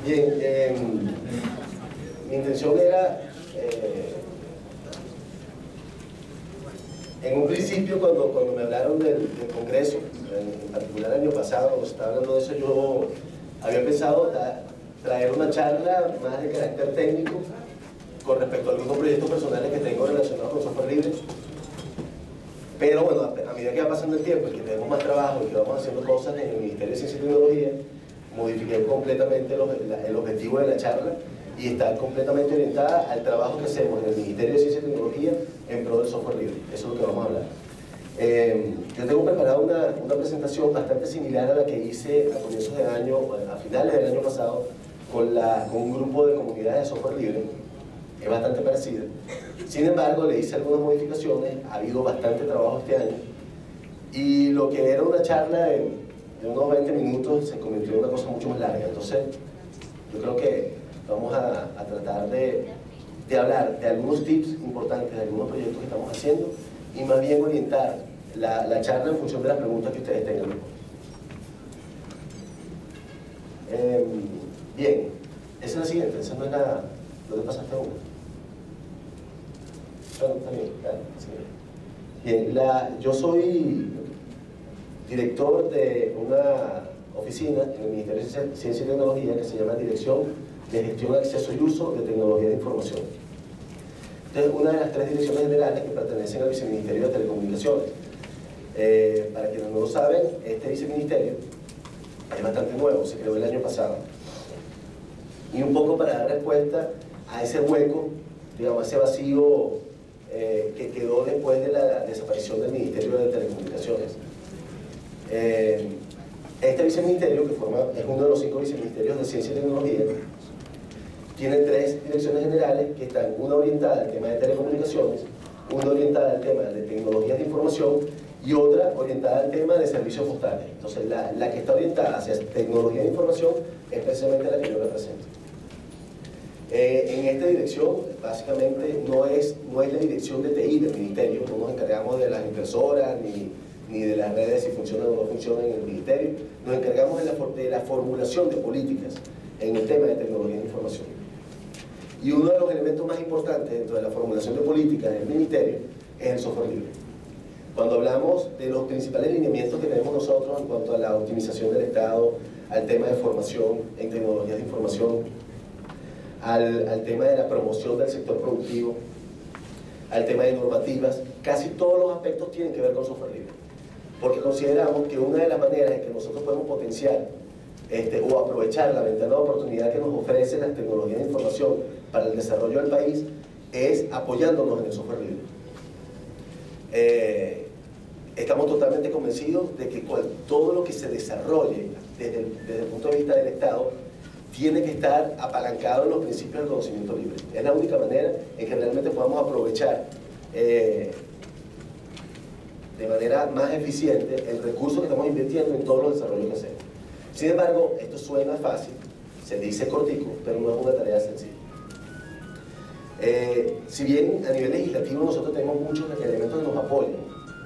Bien, mi intención era, en un principio cuando me hablaron del Congreso, en particular el año pasado, cuando se estaba hablando de eso, yo había pensado traer una charla más de carácter técnico con respecto a algunos proyectos personales que tengo relacionados con software libre. Pero bueno, a medida que va pasando el tiempo y que tenemos más trabajo y que vamos haciendo cosas en el Ministerio de Ciencia y Tecnología, modifiqué completamente el objetivo de la charla y está completamente orientada al trabajo que hacemos en el Ministerio de Ciencia y Tecnología en pro del software libre. Eso es lo que vamos a hablar. Yo tengo preparada una presentación bastante similar a la que hice a comienzos de año, a finales del año pasado, con un grupo de comunidades de software libre. Es bastante parecida. Sin embargo, le hice algunas modificaciones, ha habido bastante trabajo este año, y lo que era una charla de unos 20 minutos se convirtió en una cosa mucho más larga. Entonces, yo creo que vamos a tratar de hablar de algunos tips importantes de algunos proyectos que estamos haciendo y más bien orientar la charla en función de las preguntas que ustedes tengan. Bien, esa es la siguiente, esa no es lo que pasaste aún. Bueno, está bien, ¿verdad? Sí. Bien, yo soy director de una oficina en el Ministerio de Ciencia y Tecnología que se llama Dirección de Gestión, Acceso y Uso de Tecnología de Información. Esta es una de las 3 direcciones generales que pertenecen al Viceministerio de Telecomunicaciones. Para quienes no lo saben, este viceministerio es bastante nuevo, se creó el año pasado. Y un poco para dar respuesta a ese hueco, digamos, a ese vacío que quedó después de la desaparición del Ministerio de Telecomunicaciones. Este viceministerio, que es uno de los 5 viceministerios de Ciencia y Tecnología, tiene 3 direcciones generales que están, una orientada al tema de telecomunicaciones, una orientada al tema de tecnologías de información y otra orientada al tema de servicios postales. Entonces, la que está orientada hacia tecnología de información es precisamente la que yo represento. En esta dirección, básicamente, no es la dirección de TI del ministerio, no nos encargamos de las impresoras ni de las redes si funcionan o no funcionan en el ministerio, nos encargamos de la formulación de políticas en el tema de tecnología de información. Y uno de los elementos más importantes dentro de la formulación de políticas del ministerio es el software libre. Cuando hablamos de los principales lineamientos que tenemos nosotros en cuanto a la optimización del Estado, al tema de formación en tecnologías de información, al tema de la promoción del sector productivo, al tema de normativas, casi todos los aspectos tienen que ver con software libre. Porque consideramos que una de las maneras en que nosotros podemos potenciar o aprovechar la ventana de oportunidad que nos ofrecen las tecnologías de información para el desarrollo del país es apoyándonos en el software libre. Estamos totalmente convencidos de que todo lo que se desarrolle desde el punto de vista del Estado tiene que estar apalancado en los principios del conocimiento libre. Es la única manera en que realmente podamos aprovechar de manera más eficiente el recurso que estamos invirtiendo en todos los desarrollos que hacemos. Sin embargo, esto suena fácil, se dice cortico, pero no es una tarea sencilla. Si bien a nivel legislativo nosotros tenemos muchos elementos que nos apoyan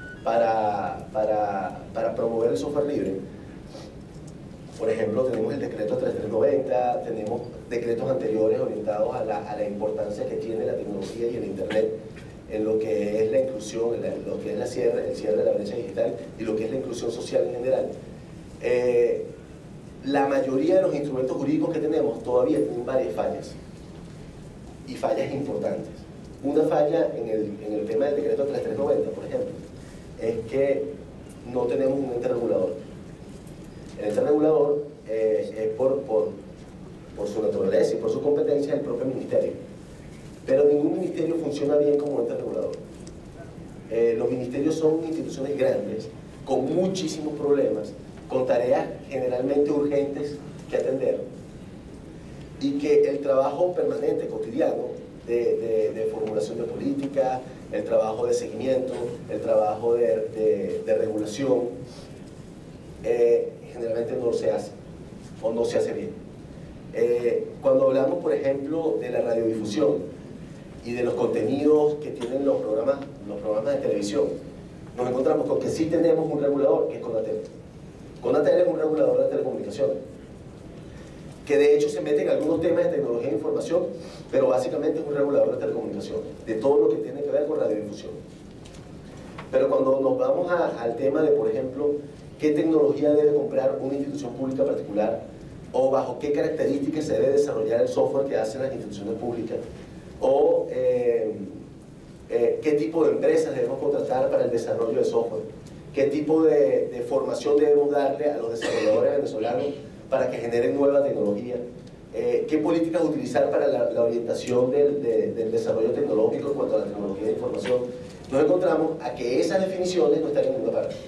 para promover el software libre, por ejemplo, tenemos el decreto 3390, tenemos decretos anteriores orientados a la importancia que tiene la tecnología y el Internet en lo que es la inclusión, en lo que es el cierre de la brecha digital y lo que es la inclusión social en general. La mayoría de los instrumentos jurídicos que tenemos todavía tienen varias fallas, y fallas importantes. Una falla en el tema del decreto 3390, por ejemplo, es que no tenemos un ente regulador. El ente regulador es por su naturaleza y por su competencia el propio ministerio. Pero ningún ministerio funciona bien como ente regulador. Los ministerios son instituciones grandes, con muchísimos problemas, con tareas generalmente urgentes que atender, y que el trabajo permanente, cotidiano, de formulación de política, el trabajo de seguimiento, el trabajo de regulación, generalmente no se hace, o no se hace bien. Cuando hablamos, por ejemplo, de la radiodifusión y de los contenidos que tienen los programas de televisión, nos encontramos con que sí tenemos un regulador, que es Conatel. Conatel es un regulador de telecomunicaciones, que de hecho se mete en algunos temas de tecnología de información, pero básicamente es un regulador de telecomunicaciones, de todo lo que tiene que ver con radiodifusión. Pero cuando nos vamos al tema de, por ejemplo, qué tecnología debe comprar una institución pública particular, o bajo qué características se debe desarrollar el software que hacen las instituciones públicas, o qué tipo de empresas debemos contratar para el desarrollo de software, qué tipo de formación debemos darle a los desarrolladores venezolanos para que generen nueva tecnología, qué políticas utilizar para la orientación del desarrollo tecnológico en cuanto a la tecnología de información, nos encontramos a que esas definiciones no están en ninguna parte.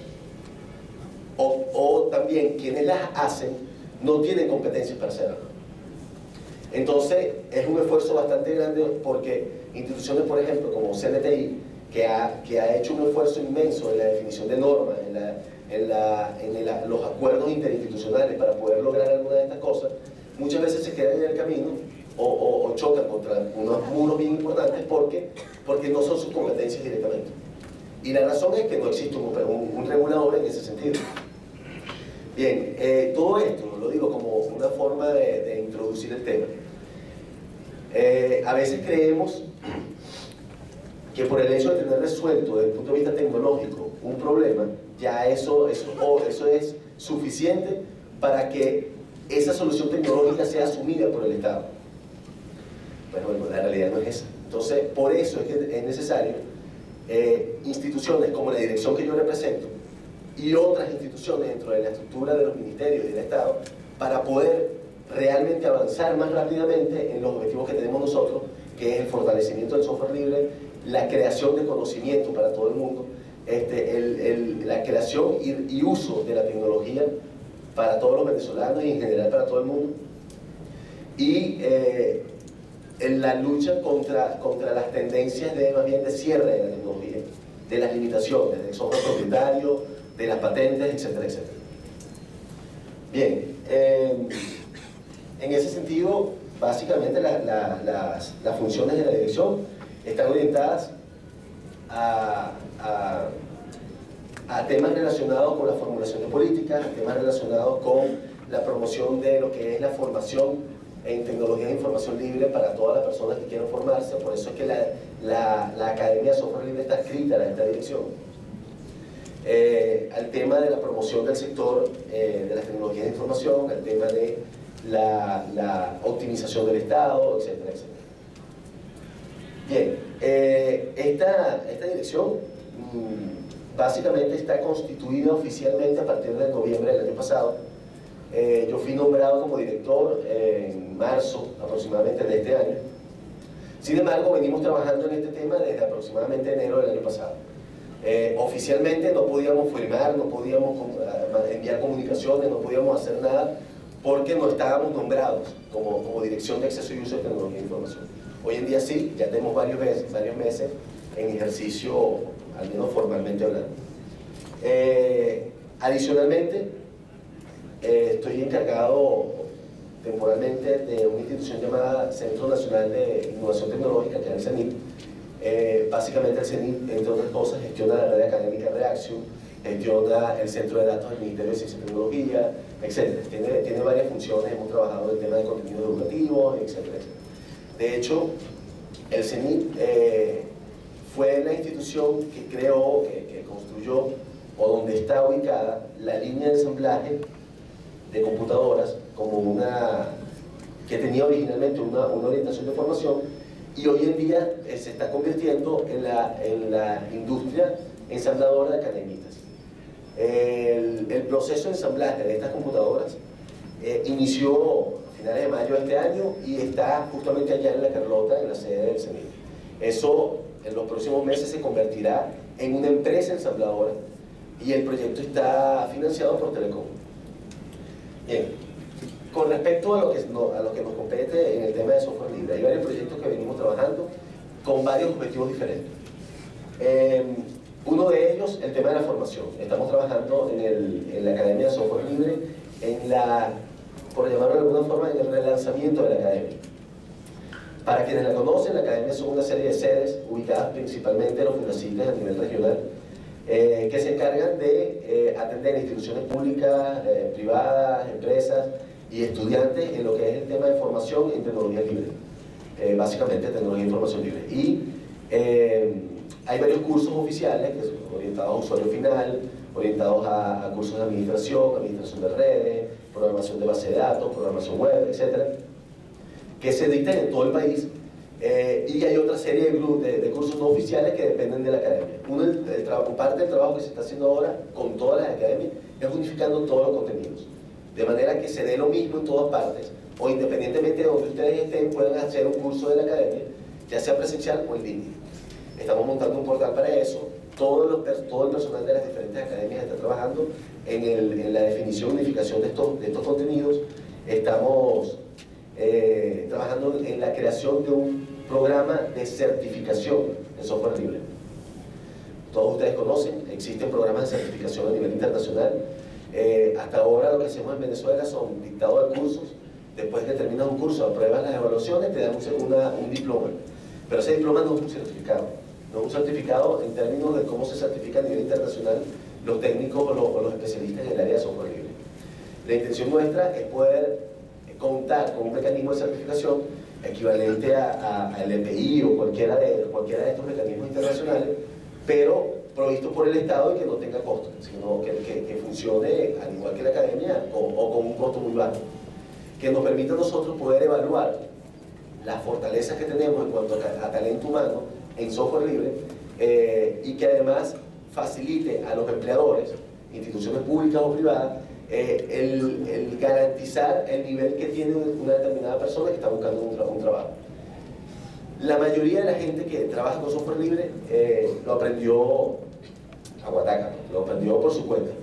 O también quienes las hacen no tienen competencias para hacerlo. Entonces es un esfuerzo bastante grande porque instituciones, por ejemplo, como CNTI, que ha hecho un esfuerzo inmenso en la definición de normas, en los acuerdos interinstitucionales para poder lograr alguna de estas cosas, muchas veces se quedan en el camino o chocan contra unos muros bien importantes porque no son sus competencias directamente. Y la razón es que no existe un regulador en ese sentido. Bien, todo esto lo digo como una forma de introducir el tema. A veces creemos que por el hecho de tener resuelto desde el punto de vista tecnológico un problema, ya eso es suficiente para que esa solución tecnológica sea asumida por el Estado. Bueno, la realidad no es esa. Entonces, por eso es que es necesario instituciones como la dirección que yo represento y otras instituciones dentro de la estructura de los ministerios y del Estado para poder realmente avanzar más rápidamente en los objetivos que tenemos nosotros, que es el fortalecimiento del software libre, la creación de conocimiento para todo el mundo, la creación y uso de la tecnología para todos los venezolanos y en general para todo el mundo, y en la lucha contra las tendencias más bien de cierre de la tecnología, de las limitaciones, del software propietario, de las patentes, etcétera, etcétera. Bien, en ese sentido, básicamente las funciones de la dirección están orientadas a temas relacionados con la formulación de políticas, a temas relacionados con la promoción de lo que es la formación en tecnología de información libre para todas las personas que quieran formarse. Por eso es que la Academia de Software Libre está escrita en esta dirección. Al tema de la promoción del sector de las tecnologías de información, al tema de la optimización del Estado, etcétera, etcétera. Bien, esta dirección básicamente está constituida oficialmente a partir de noviembre del año pasado. Yo fui nombrado como director en marzo aproximadamente de este año. Sin embargo, venimos trabajando en este tema desde aproximadamente enero del año pasado. Oficialmente no podíamos firmar, no podíamos enviar comunicaciones, no podíamos hacer nada porque no estábamos nombrados como Dirección de Acceso y Uso de Tecnología de Información. Hoy en día sí, ya tenemos varios meses en ejercicio, al menos formalmente hablando. Adicionalmente, estoy encargado temporalmente de una institución llamada Centro Nacional de Innovación Tecnológica, que es el CENIT. Básicamente el CENIT, entre otras cosas, gestiona la red académica Reaction, gestiona el centro de datos del Ministerio de Ciencia y Tecnología, etc. Tiene varias funciones, hemos trabajado en el tema de contenido educativo, etcétera, etcétera. De hecho, el CENIT fue la institución que creó, que construyó, o donde está ubicada la línea de ensamblaje de computadoras como que tenía originalmente una orientación de formación, y hoy en día se está convirtiendo en la industria ensambladora de cadenitas. El proceso de ensamblaje de estas computadoras inició a finales de mayo de este año y está justamente allá en La Carlota, en la sede del CENIT. Eso en los próximos meses se convertirá en una empresa ensambladora y el proyecto está financiado por Telecom. Bien. Con respecto a lo que nos compete en el tema de software libre, hay varios proyectos que venimos trabajando con varios objetivos diferentes. Uno de ellos, el tema de la formación. Estamos trabajando en la Academia de Software Libre, por llamarlo de alguna forma, en el relanzamiento de la Academia. Para quienes la conocen, la Academia son una serie de sedes ubicadas principalmente en los fundacites a nivel regional, que se encargan de atender instituciones públicas, privadas, empresas, y estudiantes en lo que es el tema de formación en tecnología libre, básicamente tecnología de información libre. Y hay varios cursos oficiales que son orientados a usuario final, orientados a cursos de administración de redes, programación de base de datos, programación web, etcétera, que se dictan en todo el país. Y hay otra serie de cursos no oficiales que dependen de la academia. Parte del trabajo que se está haciendo ahora con todas las academias es unificando todos los contenidos, de manera que se dé lo mismo en todas partes, o independientemente de donde ustedes estén, puedan hacer un curso de la academia, ya sea presencial o en línea. Estamos montando un portal para eso. Todo el personal de las diferentes academias está trabajando en la definición y unificación de estos contenidos. Estamos trabajando en la creación de un programa de certificación en software libre. Todos ustedes conocen, existen programas de certificación a nivel internacional. Hasta ahora lo que hacemos en Venezuela son dictados de cursos. Después que terminas un curso, apruebas las evaluaciones, te dan un diploma. Pero ese diploma no es un certificado. No es un certificado en términos de cómo se certifica a nivel internacional los técnicos o los especialistas en el área de software libre. La intención nuestra es poder contar con un mecanismo de certificación equivalente al EPI o cualquiera de estos mecanismos internacionales, pero provisto por el Estado y que no tenga costo, sino que funcione al igual que la academia o con un costo muy bajo, que nos permita a nosotros poder evaluar las fortalezas que tenemos en cuanto a talento humano en software libre, y que además facilite a los empleadores, instituciones públicas o privadas, el garantizar el nivel que tiene una determinada persona que está buscando un trabajo. La mayoría de la gente que trabaja con software libre lo aprendió a Guataca, lo aprendió por su cuenta.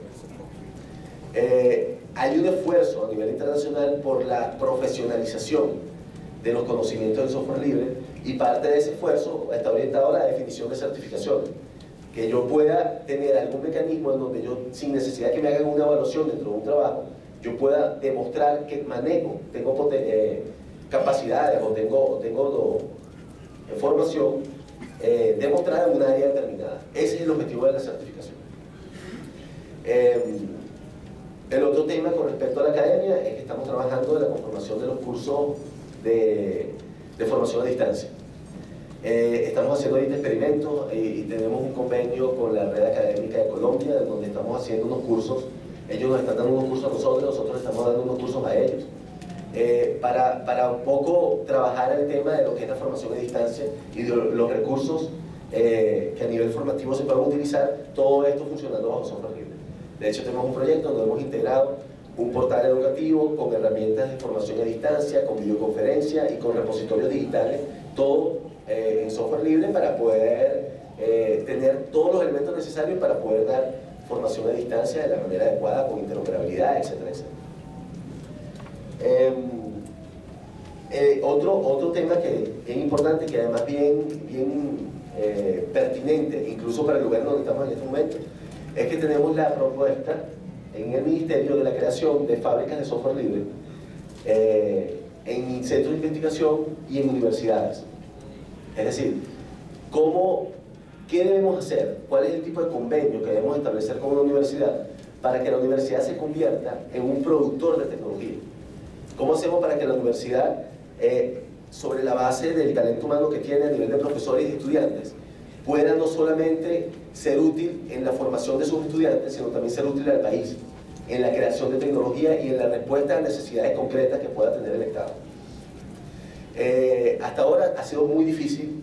Hay un esfuerzo a nivel internacional por la profesionalización de los conocimientos del software libre, y parte de ese esfuerzo está orientado a la definición de certificaciones. Que yo pueda tener algún mecanismo en donde yo, sin necesidad de que me hagan una evaluación dentro de un trabajo, yo pueda demostrar que manejo, tengo capacidades o tengo formación demostrada en un área determinada. Ese es el objetivo de la certificación. El otro tema con respecto a la academia es que estamos trabajando en la conformación de los cursos de formación a distancia. Estamos haciendo ahorita experimentos y tenemos un convenio con la Red Académica de Colombia, donde estamos haciendo unos cursos. Ellos nos están dando unos cursos a nosotros estamos dando unos cursos a ellos, para un poco trabajar el tema de lo que es la formación a distancia y de los recursos que a nivel formativo se puedan utilizar, todo esto funcionando bajo software libre. De hecho, tenemos un proyecto donde hemos integrado un portal educativo con herramientas de formación a distancia, con videoconferencia y con repositorios digitales, todo en software libre, para poder tener todos los elementos necesarios para poder dar formación a distancia de la manera adecuada, con interoperabilidad, etcétera, etcétera. Otro tema que es importante, que además bien pertinente, incluso para el lugar donde estamos en este momento, es que tenemos la propuesta en el Ministerio de la creación de fábricas de software libre en centros de investigación y en universidades. Es decir, ¿qué debemos hacer? ¿Cuál es el tipo de convenio que debemos establecer con una universidad para que la universidad se convierta en un productor de tecnología? ¿Cómo hacemos para que la universidad, sobre la base del talento humano que tiene a nivel de profesores y estudiantes, pueda no solamente ser útil en la formación de sus estudiantes, sino también ser útil al país, en la creación de tecnología y en la respuesta a necesidades concretas que pueda tener el Estado? Hasta ahora ha sido muy difícil,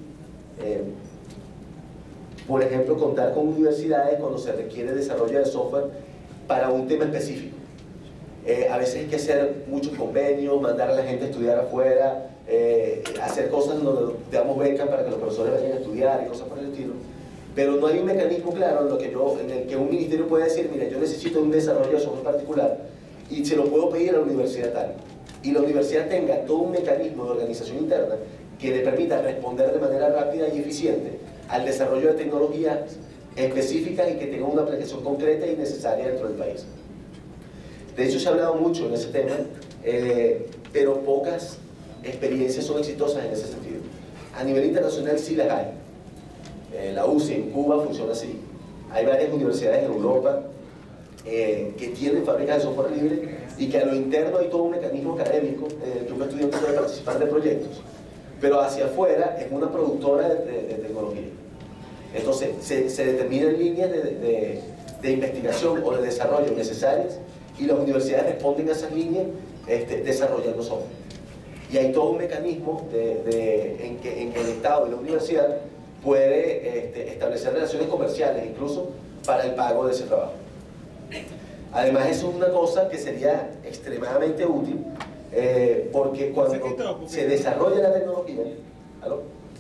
por ejemplo, contar con universidades cuando se requiere desarrollo de software para un tema específico. A veces hay que hacer muchos convenios, mandar a la gente a estudiar afuera, hacer cosas donde damos becas para que los profesores vayan a estudiar y cosas por el estilo. Pero no hay un mecanismo claro en el que un ministerio pueda decir: mira, yo necesito un desarrollo de software particular y se lo puedo pedir a la universidad tal. Y la universidad tenga todo un mecanismo de organización interna que le permita responder de manera rápida y eficiente al desarrollo de tecnologías específicas y que tengan una aplicación concreta y necesaria dentro del país. De hecho, se ha hablado mucho en ese tema, pero pocas experiencias son exitosas en ese sentido. A nivel internacional sí las hay. La UCI en Cuba funciona así. Hay varias universidades en Europa que tienen fábricas de software libre y que a lo interno hay todo un mecanismo académico en el que un estudiante puede participar de proyectos, pero hacia afuera es una productora de tecnología. Entonces se determinan líneas de investigación o de desarrollo necesarias y las universidades responden a esas líneas desarrollando software. Y hay todo un mecanismo en que el Estado y la universidad puede establecer relaciones comerciales incluso para el pago de ese trabajo. Además, eso es una cosa que sería extremadamente útil porque cuando se desarrolla la tecnología, ¿aló?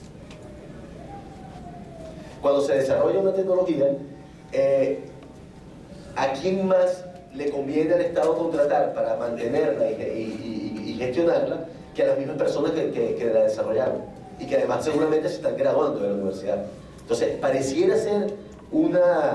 Cuando se desarrolla una tecnología, ¿a quién más le conviene al Estado contratar para mantenerla y gestionarla que a las mismas personas que la desarrollaron? Y que además seguramente se están graduando de la universidad. Entonces, pareciera ser un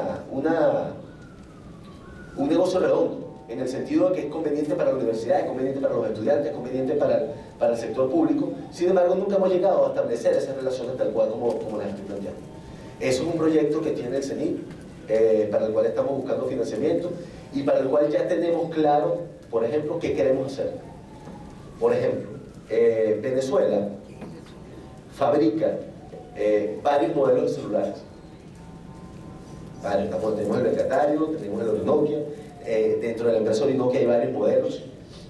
negocio redondo, en el sentido de que es conveniente para la universidad, es conveniente para los estudiantes, es conveniente para el sector público. Sin embargo, nunca hemos llegado a establecer esas relaciones tal cual como las estoy planteando. Eso es un proyecto que tiene el CENIC, para el cual estamos buscando financiamiento y para el cual ya tenemos claro, por ejemplo, qué queremos hacer. Por ejemplo, Venezuela fabrica varios modelos de celulares. Tenemos el Becatario, tenemos el Orinoquia, dentro de la empresa Orinoquia hay varios modelos.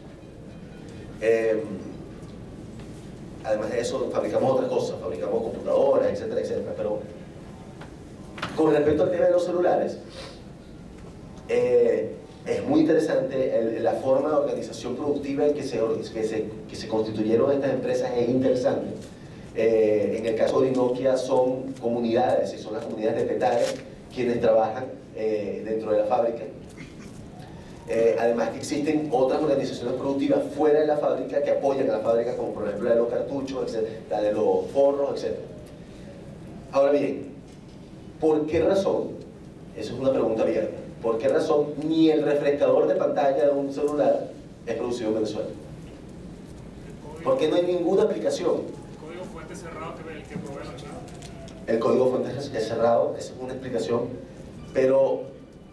Además de eso, fabricamos otras cosas, fabricamos computadoras, etcétera, etcétera. Pero con respecto al tema de los celulares, es muy interesante la forma de organización productiva en que se constituyeron estas empresas, es interesante. En el caso de Orinoquia son comunidades, y son las comunidades de petades quienes trabajan dentro de la fábrica. Además que existen otras organizaciones productivas fuera de la fábrica que apoyan a la fábrica, como por ejemplo la de los cartuchos, la de los forros, etc. Ahora bien, ¿por qué razón? Eso es una pregunta abierta. ¿Por qué razón ni el refrescador de pantalla de un celular es producido en Venezuela? ¿Por qué no hay ninguna aplicación? El código fuente cerrado que provee la clave. El código fuente es cerrado, esa es una explicación, pero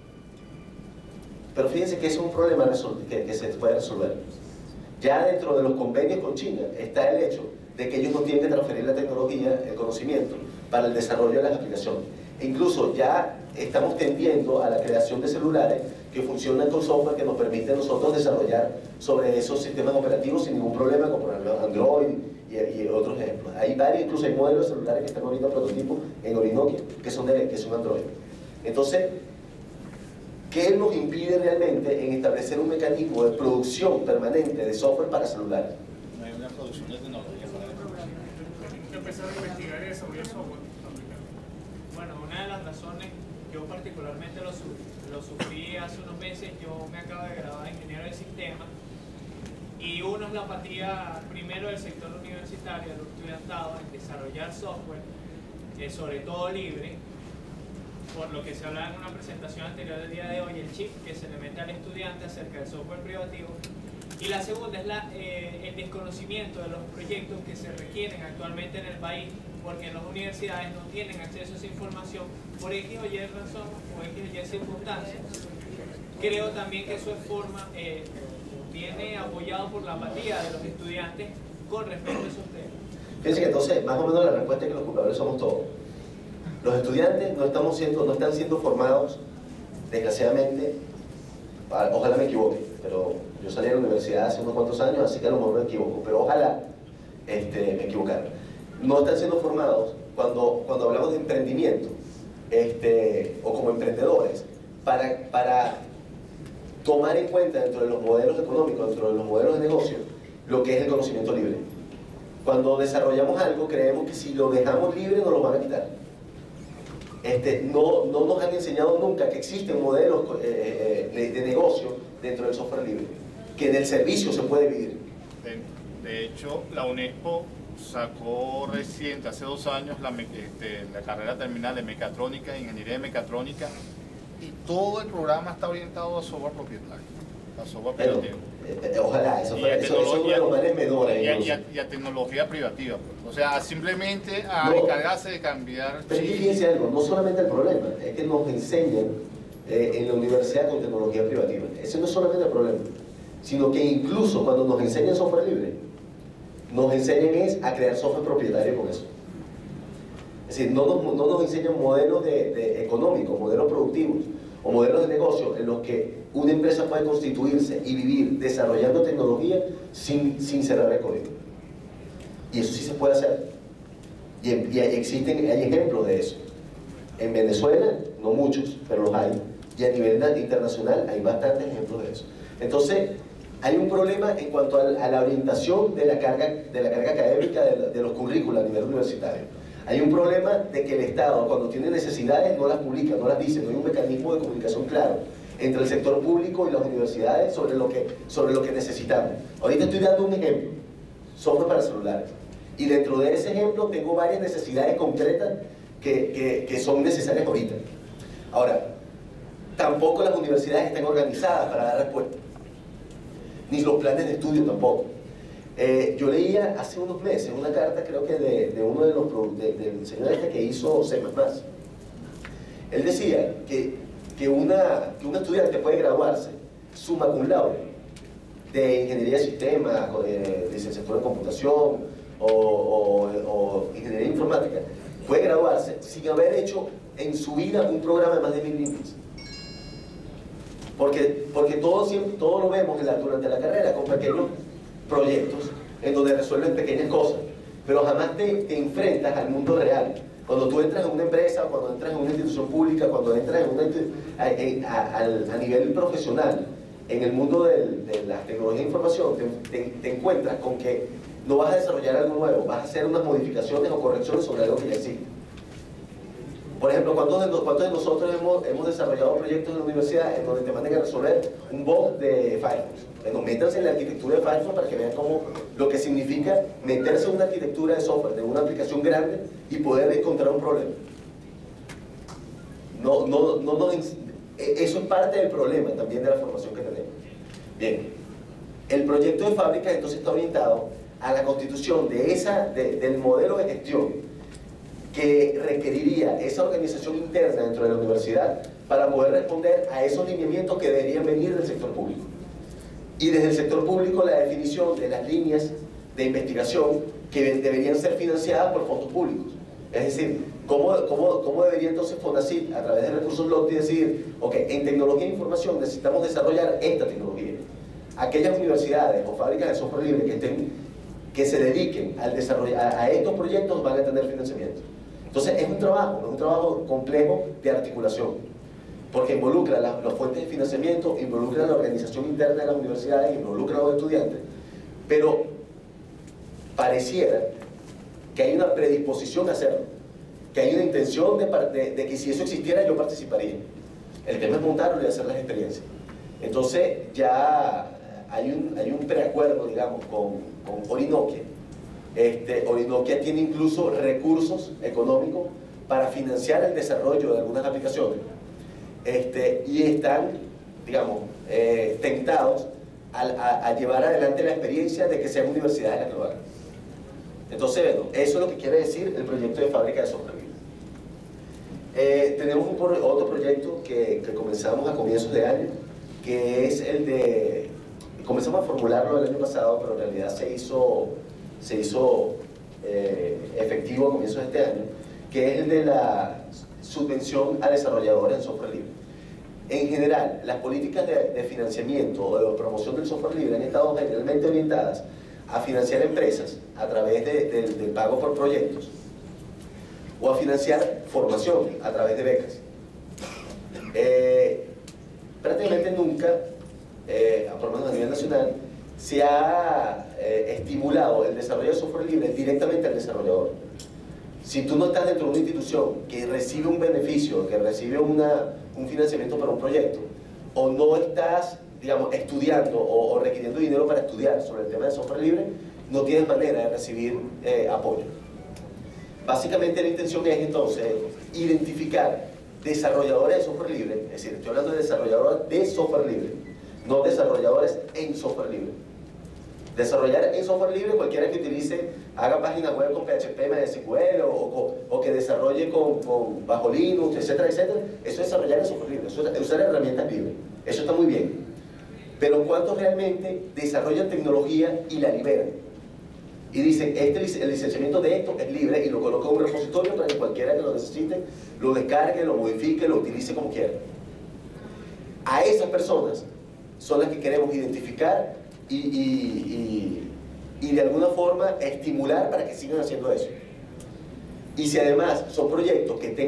fíjense que es un problema que se puede resolver. Ya dentro de los convenios con China está el hecho de que ellos no tienen que transferir la tecnología, el conocimiento, para el desarrollo de las aplicaciones. E incluso ya estamos tendiendo a la creación de celulares que funcionan con software que nos permite a nosotros desarrollar sobre esos sistemas operativos sin ningún problema, como por ejemplo Android y otros ejemplos. Hay varios, incluso hay modelos de celulares que están ahorita prototipos en Orinoquia, que son Android. Entonces, ¿qué nos impide realmente en establecer un mecanismo de producción permanente de software para celulares? No hay una producción de tecnología para eso. Tenemos que empezar a investigar y desarrollar software. Bueno, una de las razones, yo particularmente lo sufrí hace unos meses. Yo me acabo de graduar de ingeniero de sistemas y uno es la apatía primero del sector universitario, del estudiantado, en desarrollar software, sobre todo libre, por lo que se hablaba en una presentación anterior del día de hoy, el chip que se le mete al estudiante acerca del software privativo. Y la segunda es el desconocimiento de los proyectos que se requieren actualmente en el país, porque en las universidades no tienen acceso a esa información por X o Y razón o X o Y circunstancias. Creo también que eso viene apoyado por la apatía de los estudiantes con respecto a esos temas. Fíjense que entonces, más o menos la respuesta es que los culpables somos todos. Los estudiantes no están siendo formados, desgraciadamente, ojalá me equivoque, pero yo salí de la universidad hace unos cuantos años, así que a lo mejor me equivoco, pero ojalá me equivocara. No están siendo formados cuando hablamos de emprendimiento, o como emprendedores, para tomar en cuenta dentro de los modelos económicos, dentro de los modelos de negocio, lo que es el conocimiento libre. Cuando desarrollamos algo, creemos que si lo dejamos libre nos lo van a quitar. No nos han enseñado nunca que existen modelos de negocio dentro del software libre, que en el servicio se puede vivir. De hecho, la UNESCO sacó reciente, hace 2 años, la carrera terminal de mecatrónica, ingeniería de mecatrónica, y todo el programa está orientado a software propietario, a software privativo. Ojalá, eso es uno de los males menores. Y a tecnología privativa. Pues. O sea, simplemente a encargarse de cambiar. Pero fíjense algo, no solamente el problema, es que nos enseñan en la universidad con tecnología privativa. Ese no es solamente el problema, sino que incluso cuando nos enseñan software libre, nos enseñan es a crear software propietario con eso. Es decir, no nos enseñan modelos económicos, modelos productivos o modelos de negocio en los que una empresa puede constituirse y vivir desarrollando tecnología sin cerrar el código. Y eso sí se puede hacer. Y hay ejemplos de eso. En Venezuela, no muchos, pero los hay. Y a nivel internacional hay bastantes ejemplos de eso. Entonces, hay un problema en cuanto a la orientación de la carga académica de los currículos a nivel universitario. Hay un problema de que el Estado, cuando tiene necesidades, no las publica, no las dice, no hay un mecanismo de comunicación claro entre el sector público y las universidades sobre lo que necesitamos. Ahorita estoy dando un ejemplo, software para celulares. Y dentro de ese ejemplo tengo varias necesidades concretas que son necesarias ahorita. Ahora, tampoco las universidades están organizadas para dar respuesta, ni los planes de estudio tampoco. Yo leía hace unos meses una carta, creo que de uno de los del señor que hizo C++. Él decía que un estudiante puede graduarse summa cum laude de ingeniería de sistemas, de licenciatura en computación o ingeniería informática, puede graduarse sin haber hecho en su vida un programa de más de 1000 líneas. Porque todo lo vemos durante la carrera con pequeños proyectos en donde resuelven pequeñas cosas, pero jamás te enfrentas al mundo real. Cuando tú entras en una empresa, cuando entras en una institución pública, cuando entras a nivel profesional, en el mundo de las tecnologías de información, te encuentras con que no vas a desarrollar algo nuevo, vas a hacer unas modificaciones o correcciones sobre algo que ya existe. Por ejemplo, ¿cuántos de nosotros hemos desarrollado proyectos en la universidad en donde te mandan a resolver un bug de Firefox? Bueno, métanse en la arquitectura de Firefox para que vean lo que significa meterse en una arquitectura de software, de una aplicación grande y poder encontrar un problema. Eso es parte del problema también de la formación que tenemos. Bien, el proyecto de fábrica entonces está orientado a la constitución del modelo de gestión que requeriría esa organización interna dentro de la universidad para poder responder a esos lineamientos que deberían venir del sector público. Y desde el sector público la definición de las líneas de investigación que deberían ser financiadas por fondos públicos. Es decir, ¿cómo debería entonces FONACYT, a través de recursos LOCTI, decir, ok, en tecnología de información necesitamos desarrollar esta tecnología? Aquellas universidades o fábricas de software libre que se dediquen al desarrollo a estos proyectos van a tener financiamiento. Entonces es un trabajo complejo de articulación, porque involucra las fuentes de financiamiento, involucra la organización interna de las universidades, involucra a los estudiantes, pero pareciera que hay una predisposición a hauro, que hay una intención de que si eso existiera yo participaría. El tema es montarlo y hacer las experiencias. Entonces ya hay un preacuerdo, digamos, con Orinoquia. Orinoquia tiene incluso recursos económicos para financiar el desarrollo de algunas aplicaciones y están, digamos, tentados a llevar adelante la experiencia de que sean universidades las que lo hagan. Entonces, bueno, eso es lo que quiere decir el proyecto de fábrica de software libre. Tenemos otro proyecto que comenzamos a comienzos de año, que es el de... Comenzamos a formularlo el año pasado, pero en realidad se hizo efectivo a comienzos de este año, que es el de la subvención a desarrolladores en software libre. En general, las políticas de financiamiento o de promoción del software libre han estado generalmente orientadas a financiar empresas a través del pago por proyectos o a financiar formación a través de becas. Prácticamente nunca, por lo menos a nivel nacional, se ha estimulado el desarrollo de software libre directamente al desarrollador. Si tú no estás dentro de una institución que recibe un beneficio, que recibe un financiamiento para un proyecto, o no estás, digamos, estudiando o requiriendo dinero para estudiar sobre el tema de software libre, no tienes manera de recibir apoyo. Básicamente la intención es entonces identificar desarrolladores de software libre, es decir, estoy hablando de desarrolladores de software libre, no desarrolladores en software libre. Desarrollar en software libre, cualquiera que utilice, haga páginas web con PHP, MySQL o que desarrolle bajo Linux, etcétera, etcétera, eso es desarrollar en software libre, eso es usar herramientas libres, eso está muy bien. pero ¿cuántos realmente desarrollan tecnología y la liberan? Y dicen, el licenciamiento de esto es libre y lo coloca en un repositorio para que cualquiera que lo necesite lo descargue, lo modifique, lo utilice como quiera. A esas personas son las que queremos identificar y de alguna forma estimular para que sigan haciendo eso. Y si además son proyectos que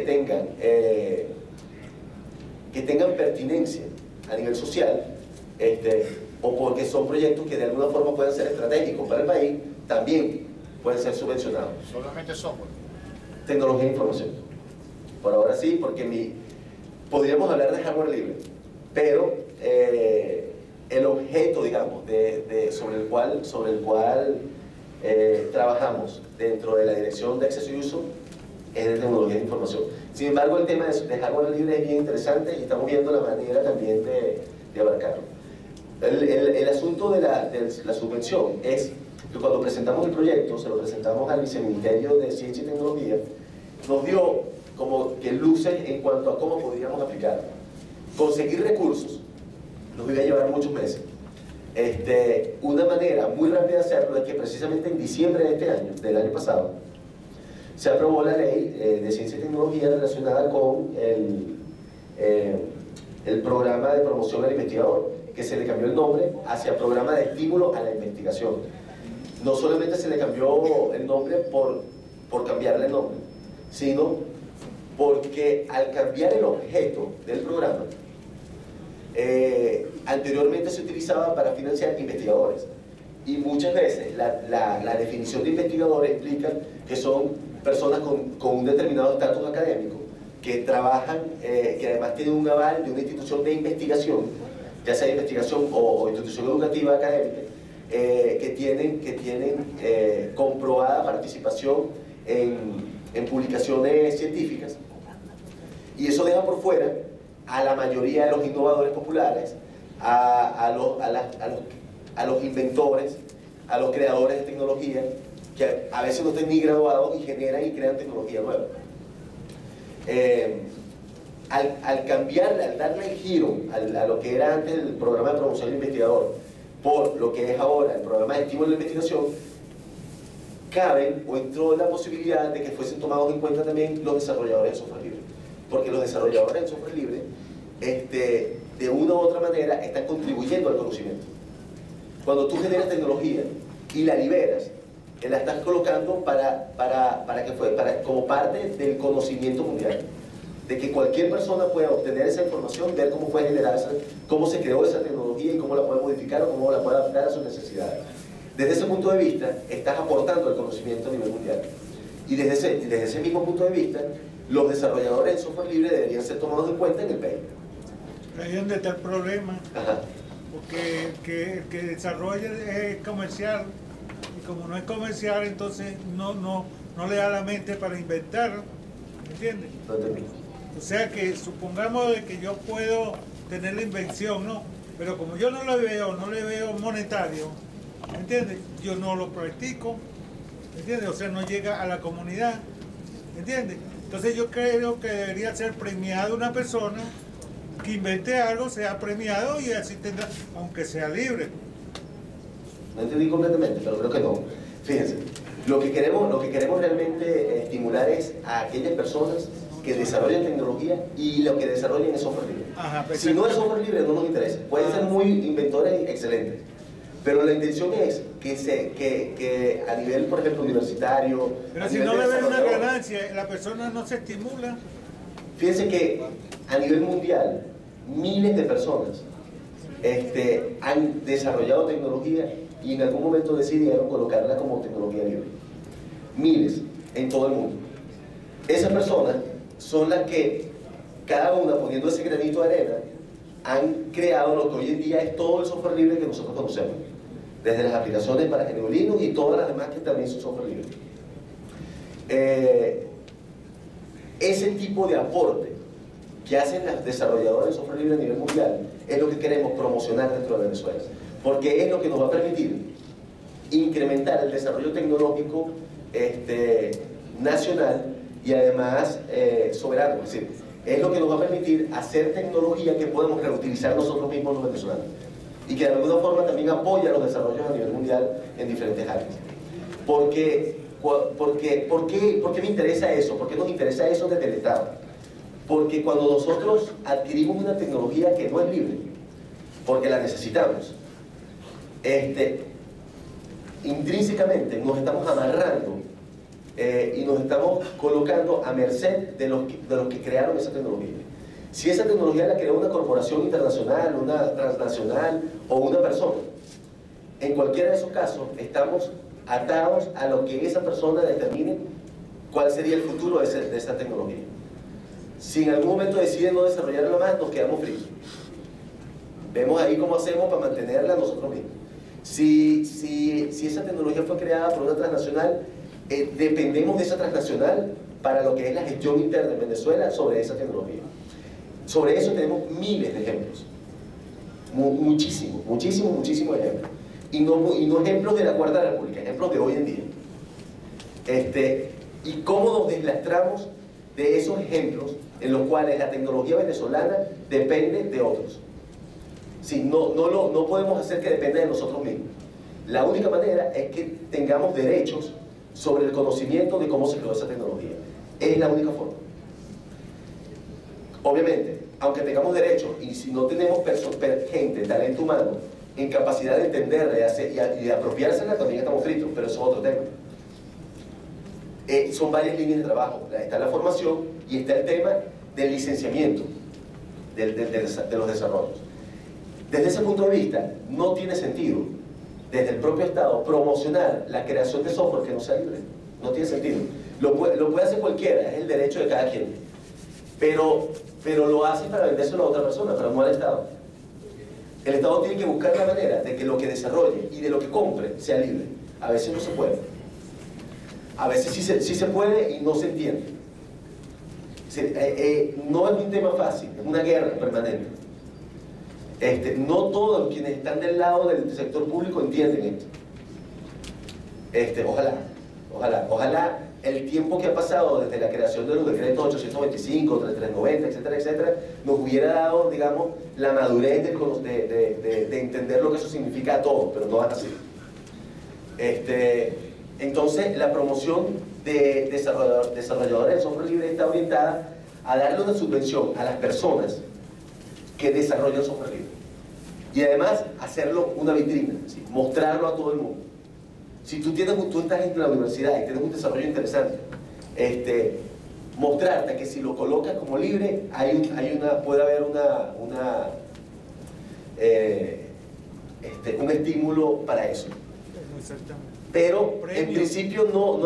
tengan pertinencia a nivel social, o porque son proyectos que de alguna forma puedan ser estratégicos para el país, también pueden ser subvencionados. Solamente software. Tecnología de información. Por ahora sí, porque podríamos hablar de hardware libre, pero el objeto, digamos, sobre el cual trabajamos dentro de la Dirección de Acceso y Uso es de tecnología de información. Sin embargo, el tema de hardware libre es bien interesante y estamos viendo la manera también de abarcarlo. El asunto de la subvención es que cuando presentamos el proyecto, se lo presentamos al Viceministerio de Ciencia y Tecnología, nos dio como que luces en cuanto a cómo podríamos aplicarlo. Conseguir recursos nos iba a llevar muchos meses. Una manera muy rápida de hacerlo es que precisamente en diciembre de este año, del año pasado, se aprobó la ley de ciencia y tecnología relacionada con el programa de promoción al investigador, que se le cambió el nombre hacia programa de estímulo a la investigación. No solamente se le cambió el nombre por cambiarle el nombre, sino porque al cambiar el objeto del programa, anteriormente se utilizaba para financiar investigadores, y muchas veces la definición de investigadores implica que son personas con un determinado estatus académico, que trabajan, que además tienen un aval de una institución de investigación, ya sea investigación o institución educativa académica, que tienen comprobada participación en publicaciones científicas, y eso deja por fuera a la mayoría de los innovadores populares, a los inventores, a los creadores de tecnología, que a veces no están ni graduados y generan y crean tecnología nueva. Al darle el giro a lo que era antes el programa de promoción del investigador por lo que es ahora el programa de estímulo de la investigación, caben o entró la posibilidad de que fuesen tomados en cuenta también los desarrolladores de software libre, porque los desarrolladores de software libre de una u otra manera están contribuyendo al conocimiento. Cuando tú generas tecnología y la liberas, la estás colocando como parte del conocimiento mundial, de que cualquier persona pueda obtener esa información, ver cómo puede generarse, cómo se creó esa tecnología y cómo la puede modificar o cómo la puede adaptar a sus necesidades. Desde ese punto de vista, estás aportando el conocimiento a nivel mundial. Y desde ese mismo punto de vista, los desarrolladores de software libre deberían ser tomados en cuenta en el país. Ahí es donde está el problema. Ajá. Porque el que desarrolla es comercial, y como no es comercial, entonces no le da la mente para inventar, ¿me entiendes? No entendí. O sea que supongamos de que yo puedo tener la invención, ¿no? Pero como yo no le veo monetario, ¿me entiendes? Yo no lo practico, ¿me entiendes? O sea, no llega a la comunidad, ¿me entiendes? Entonces yo creo que debería ser premiado una persona que invente algo, sea premiado y así tendrá, aunque sea libre. No entendí completamente, pero creo que no. Fíjense, lo que queremos realmente estimular es a aquellas personas que desarrollan tecnología y lo que desarrollen es software libre. Ajá, si no es software libre, no nos interesa. Pueden ser muy inventores excelentes, pero la intención es que a nivel, por ejemplo, universitario... Pero si no le ven una ganancia, la persona no se estimula. Fíjense que a nivel mundial, miles de personas han desarrollado tecnología y en algún momento decidieron colocarla como tecnología libre. Miles, en todo el mundo. Esas personas son las que, cada una poniendo ese granito de arena, han creado lo que hoy en día es todo el software libre que nosotros conocemos. Desde las aplicaciones para GNU Linux y todas las demás que también son software libre. Ese tipo de aporte que hacen las desarrolladoras de software libre a nivel mundial es lo que queremos promocionar dentro de Venezuela, porque es lo que nos va a permitir incrementar el desarrollo tecnológico nacional y además soberano. Es decir, es lo que nos va a permitir hacer tecnología que podemos reutilizar nosotros mismos los venezolanos. y que de alguna forma también apoya los desarrollos a nivel mundial en diferentes áreas. ¿Por qué me interesa eso? ¿Por qué nos interesa eso desde el Estado? Porque cuando nosotros adquirimos una tecnología que no es libre, porque la necesitamos, intrínsecamente nos estamos amarrando y nos estamos colocando a merced de los que crearon esa tecnología. Si esa tecnología la creó una corporación internacional, una transnacional o una persona, en cualquiera de esos casos estamos atados a lo que esa persona determine cuál sería el futuro de esa tecnología. Si en algún momento deciden no desarrollarla más, nos quedamos fríos. Vemos ahí cómo hacemos para mantenerla nosotros mismos. Si esa tecnología fue creada por una transnacional, dependemos de esa transnacional para lo que es la gestión interna en Venezuela sobre esa tecnología. Sobre eso tenemos miles de ejemplos. Muchísimos ejemplos. Y no ejemplos de la Cuarta República, ejemplos de hoy en día. Y cómo nos deslastramos de esos ejemplos en los cuales la tecnología venezolana depende de otros. Sí, no podemos hacer que dependa de nosotros mismos. La única manera es que tengamos derechos sobre el conocimiento de cómo se creó esa tecnología. Es la única forma. Obviamente, aunque tengamos derechos y si no tenemos gente, talento humano, en capacidad de entenderla y de apropiársela, también estamos fritos, pero eso es otro tema. Son varias líneas de trabajo. Está la formación y está el tema del licenciamiento de los desarrollos. Desde ese punto de vista, no tiene sentido, desde el propio Estado, promocionar la creación de software que no sea libre. No tiene sentido. Lo puede hacer cualquiera, es el derecho de cada quien. Pero lo hace para vendérselo a otra persona, pero no al Estado. El Estado tiene que buscar la manera de que lo que desarrolle y de lo que compre sea libre. A veces no se puede. A veces sí se puede y no se entiende. No es un tema fácil, es una guerra permanente. No todos quienes están del lado del sector público entienden esto. Ojalá el tiempo que ha pasado desde la creación de los decretos 825, 3390, etcétera, etcétera, nos hubiera dado, digamos, la madurez de entender lo que eso significa a todos, pero no es así. Entonces, la promoción de desarrolladores de software libre está orientada a darle una subvención a las personas que desarrollan software libre. Y además, hacerlo una vitrina, ¿sí? Mostrarlo a todo el mundo. Si tú estás en la universidad y tienes un desarrollo interesante, mostrarte que si lo colocas como libre, puede haber un estímulo para eso. Pero en principio no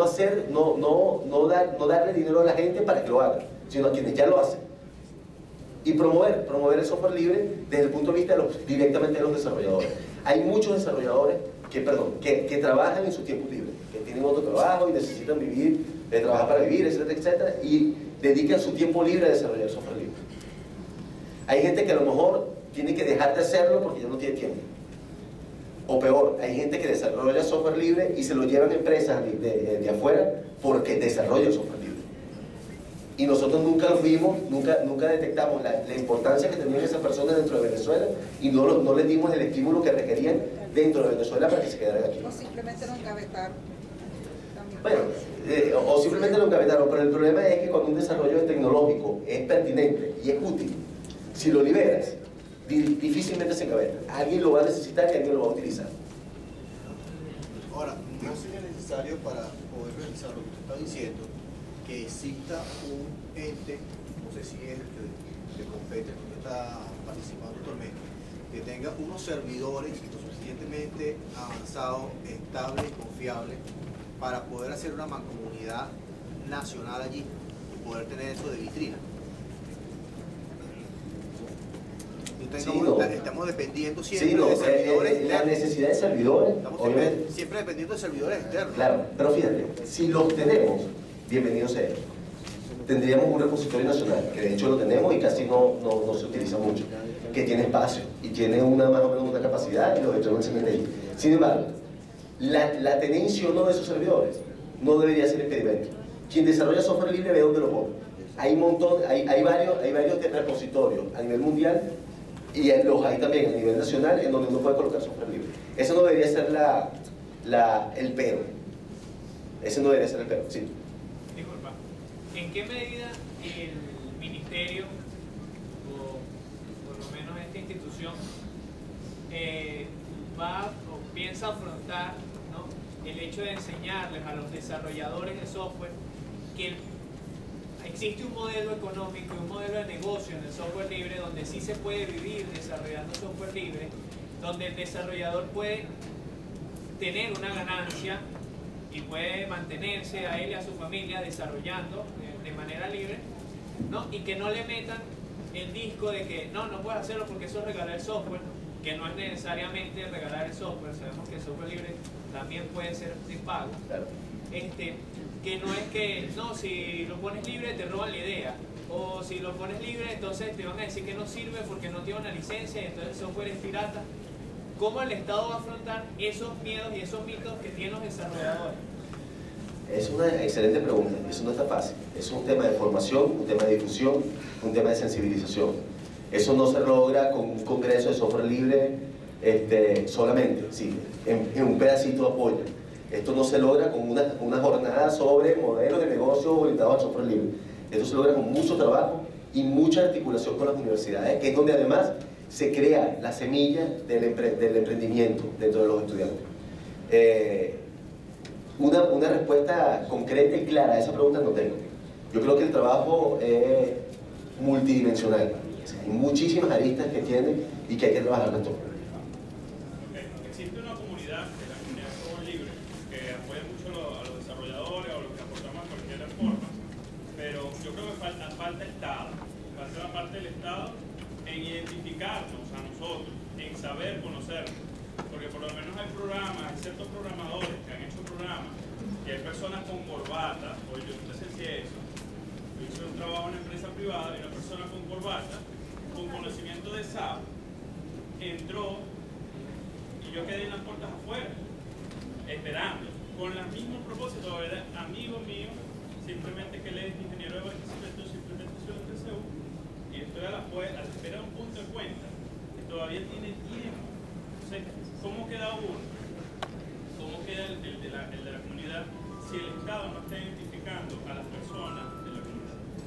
darle dinero a la gente para que lo haga, sino a quienes ya lo hacen. Y promover el software libre desde el punto de vista directamente de los desarrolladores. Hay muchos desarrolladores que trabajan en su tiempo libre, que tienen otro trabajo y necesitan trabajar para vivir, etcétera, etcétera, y dedican su tiempo libre a desarrollar software libre. Hay gente que a lo mejor tiene que dejar de hacerlo porque ya no tiene tiempo. O peor, hay gente que desarrolla software libre y se lo llevan a empresas de afuera porque desarrollan software libre. Y nosotros nunca los vimos, nunca detectamos la importancia que tenían esas personas dentro de Venezuela y no les dimos el estímulo que requerían dentro de Venezuela para que se quedaran aquí. O simplemente lo encabetaron. Bueno, o simplemente lo encabetaron, pero el problema es que cuando un desarrollo tecnológico es pertinente y es útil, si lo liberas, difícilmente se encabeta. Alguien lo va a necesitar y alguien lo va a utilizar. Ahora, no sería necesario para poder realizar lo que usted está diciendo que exista un ente, no sé si es el que compete, el que está participando actualmente, que tenga unos servidores lo suficientemente avanzados, estables y confiables para poder hacer una mancomunidad nacional allí y poder tener eso de vitrina. Estamos dependiendo siempre de servidores externos. La necesidad de servidores, Estamos siempre dependiendo de servidores externos. Claro, pero fíjate, si los tenemos, bienvenidos sean. Tendríamos un repositorio nacional, que de hecho lo tenemos y casi no se utiliza mucho, que tiene espacio y tiene más o menos una capacidad y los externos se meten ahí. Sin embargo, la tenencia o no de esos servidores no debería ser impedimento. Quien desarrolla software libre ve dónde lo pone. Hay varios repositorios a nivel mundial Y los hay también a nivel nacional en donde uno puede colocar software libre. Eso no debería ser el pero. Ese no debería ser el pero, sí. Disculpa, ¿en qué medida el ministerio, o por lo menos esta institución, va o piensa afrontar, ¿no?, el hecho de enseñarles a los desarrolladores de software que existe un modelo económico y un modelo de negocio en el software libre donde sí se puede vivir desarrollando software libre, donde el desarrollador puede tener una ganancia y puede mantenerse a él y a su familia desarrollando de manera libre, ¿no?, y que no le metan el disco de que no puedes hacerlo porque eso es regalar el software, que no es necesariamente regalar el software, sabemos que el software libre también puede ser de pago. Claro. Que no es que, no, si lo pones libre te roban la idea, o si lo pones libre entonces te van a decir que no sirve porque no tiene una licencia y entonces el software es pirata. ¿Cómo el Estado va a afrontar esos miedos y esos mitos que tienen los desarrolladores? Es una excelente pregunta, eso no está fácil. Es un tema de formación, un tema de difusión, un tema de sensibilización. Eso no se logra con un congreso de software libre solamente, sí, en un pedacito de apoyo. Esto no se logra con una jornada sobre modelos de negocio orientados al software libre. Esto se logra con mucho trabajo y mucha articulación con las universidades, que es donde además se crea la semilla del emprendimiento dentro de los estudiantes. Una respuesta concreta y clara a esa pregunta no tengo. Yo creo que el trabajo es multidimensional. Hay muchísimas aristas que tiene y que hay que trabajar en todo. Existe una comunidad, que es la comunidad de software libre, que apoya mucho a los desarrolladores o a los que aportamos cualquier forma, pero yo creo que falta Estado, falta la parte del Estado en identificarnos a nosotros, en saber conocernos, porque por lo menos hay programas, hay ciertos programadores que han hecho programas y hay personas con corbata, o yo no sé si es eso. Yo hice un trabajo en una empresa privada y una persona con corbata, con conocimiento de SAP, entró y yo quedé en las puertas afuera, esperando, con el mismo propósito, era amigo mío, simplemente que él es ingeniero de abastecimiento, simplemente soy de TCU, y estoy a la espera de un punto de cuenta, que todavía tiene tiempo. Entonces, ¿cómo queda uno? ¿Cómo queda el de la comunidad si el Estado no está identificando a las personas de la comunidad?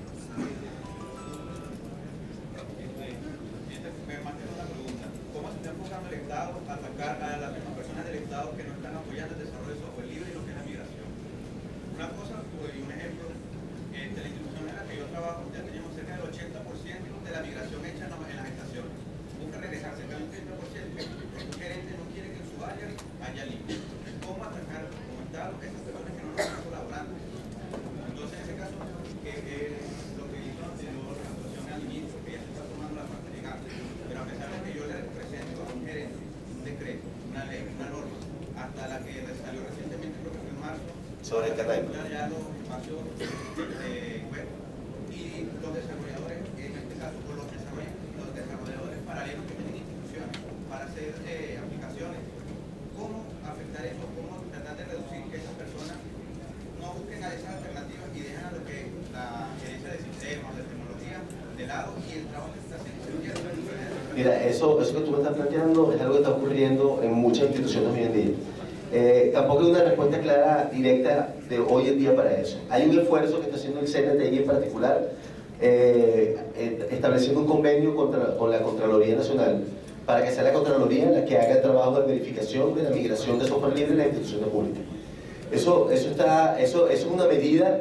Me mantengo una pregunta. ¿Cómo se está enfocando el Estado a atacar a las mismas personas del Estado que no están apoyando el desarrollo de software libre y lo que es la migración? Una cosa, y un ejemplo, de la institución en la que yo trabajo, ya tenemos cerca del 80% de la migración hecha en las estaciones. Busca regresar cerca del 30%. El gerente no quiere que en su área haya libre. ¿Cómo atacar como Estado a esas personas que no nos están colaborando? Entonces, en ese caso, lo que hizo la organización al inicio, que ya se está tomando la parte legal, pero a pesar de que yo le presento a un gerente un decreto, una ley, una norma, hasta la que salió recientemente, creo que fue en marzo, Sobre el Catay. ya los espacios web y los desarrolladores, en este caso, por los desarrolladores paralelos que tienen instituciones para hacer aplicaciones. ¿Cómo afectar eso? ¿Cómo tratar de reducir que esas personas no busquen a esas alternativas y dejan a lo que la gerencia de sistemas, de tecnología de lado y el trabajo que se está haciendo? Mira, eso que tú me estás planteando es algo que está ocurriendo en muchas instituciones hoy en día. Tampoco hay una respuesta clara, directa de hoy en día para eso. Hay un esfuerzo que está haciendo el CNTI en particular, estableciendo un convenio con la Contraloría Nacional para que sea la Contraloría la que haga el trabajo de verificación de la migración de software libre en las instituciones públicas. Eso es una medida